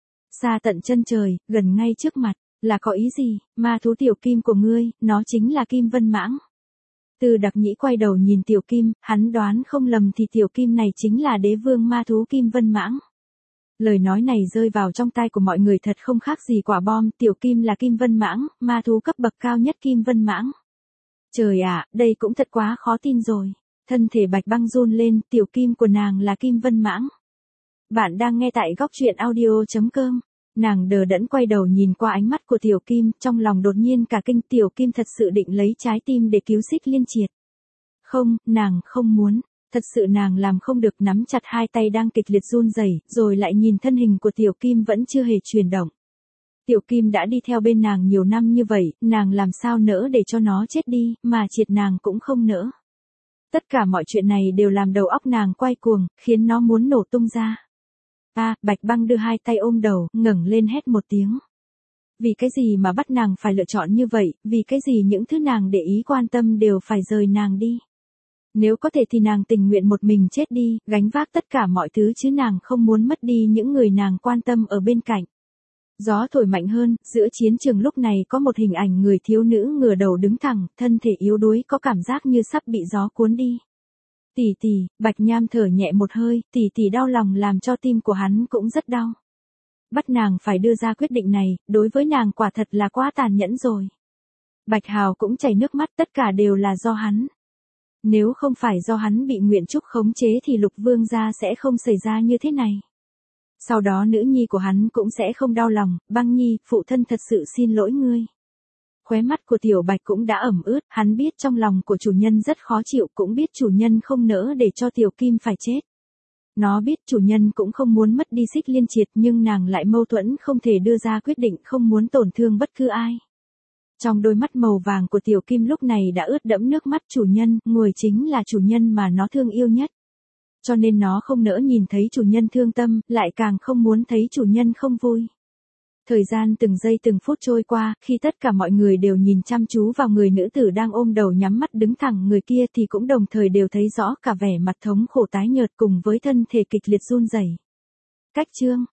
Xa tận chân trời, gần ngay trước mặt, là có ý gì? Ma thú Tiểu Kim của ngươi, nó chính là Kim Vân Mãng. Từ Đặc Nhĩ quay đầu nhìn Tiểu Kim, hắn đoán không lầm thì Tiểu Kim này chính là đế vương ma thú Kim Vân Mãng. Lời nói này rơi vào trong tai của mọi người thật không khác gì quả bom, Tiểu Kim là Kim Vân Mãng, ma thú cấp bậc cao nhất Kim Vân Mãng. Trời ạ, đây cũng thật quá khó tin rồi. Thân thể Bạch Băng run lên, Tiểu Kim của nàng là Kim Vân Mãng. Bạn đang nghe tại góc truyện audio chấm com. Nàng đờ đẫn quay đầu nhìn qua ánh mắt của Tiểu Kim, trong lòng đột nhiên cả kinh, Tiểu Kim thật sự định lấy trái tim để cứu Xích Liên Triệt. Không, nàng không muốn. Thật sự nàng làm không được, nắm chặt hai tay đang kịch liệt run rẩy, rồi lại nhìn thân hình của Tiểu Kim vẫn chưa hề chuyển động. Tiểu Kim đã đi theo bên nàng nhiều năm như vậy, nàng làm sao nỡ để cho nó chết đi, mà Triệt nàng cũng không nỡ. Tất cả mọi chuyện này đều làm đầu óc nàng quay cuồng, khiến nó muốn nổ tung ra. À, Bạch Băng đưa hai tay ôm đầu, ngẩng lên hét một tiếng. Vì cái gì mà bắt nàng phải lựa chọn như vậy, vì cái gì những thứ nàng để ý quan tâm đều phải rời nàng đi. Nếu có thể thì nàng tình nguyện một mình chết đi, gánh vác tất cả mọi thứ chứ nàng không muốn mất đi những người nàng quan tâm ở bên cạnh. Gió thổi mạnh hơn, giữa chiến trường lúc này có một hình ảnh người thiếu nữ ngửa đầu đứng thẳng, thân thể yếu đuối có cảm giác như sắp bị gió cuốn đi. Tỷ tỷ, Bạch Nham thở nhẹ một hơi, tỷ tỷ đau lòng làm cho tim của hắn cũng rất đau. Bắt nàng phải đưa ra quyết định này, đối với nàng quả thật là quá tàn nhẫn rồi. Bạch Hào cũng chảy nước mắt, tất cả đều là do hắn. Nếu không phải do hắn bị Nguyện Trúc khống chế thì Lục Vương gia sẽ không xảy ra như thế này. Sau đó nữ nhi của hắn cũng sẽ không đau lòng, Băng Nhi, phụ thân thật sự xin lỗi ngươi. Khóe mắt của Tiểu Bạch cũng đã ẩm ướt, hắn biết trong lòng của chủ nhân rất khó chịu, cũng biết chủ nhân không nỡ để cho Tiểu Kim phải chết. Nó biết chủ nhân cũng không muốn mất đi Xích Liên Triệt nhưng nàng lại mâu thuẫn không thể đưa ra quyết định không muốn tổn thương bất cứ ai. Trong đôi mắt màu vàng của Tiểu Kim lúc này đã ướt đẫm nước mắt chủ nhân, Nguồi chính là chủ nhân mà nó thương yêu nhất. Cho nên nó không nỡ nhìn thấy chủ nhân thương tâm, lại càng không muốn thấy chủ nhân không vui. Thời gian từng giây từng phút trôi qua, khi tất cả mọi người đều nhìn chăm chú vào người nữ tử đang ôm đầu nhắm mắt đứng thẳng người kia thì cũng đồng thời đều thấy rõ cả vẻ mặt thống khổ tái nhợt cùng với thân thể kịch liệt run rẩy. Cách chương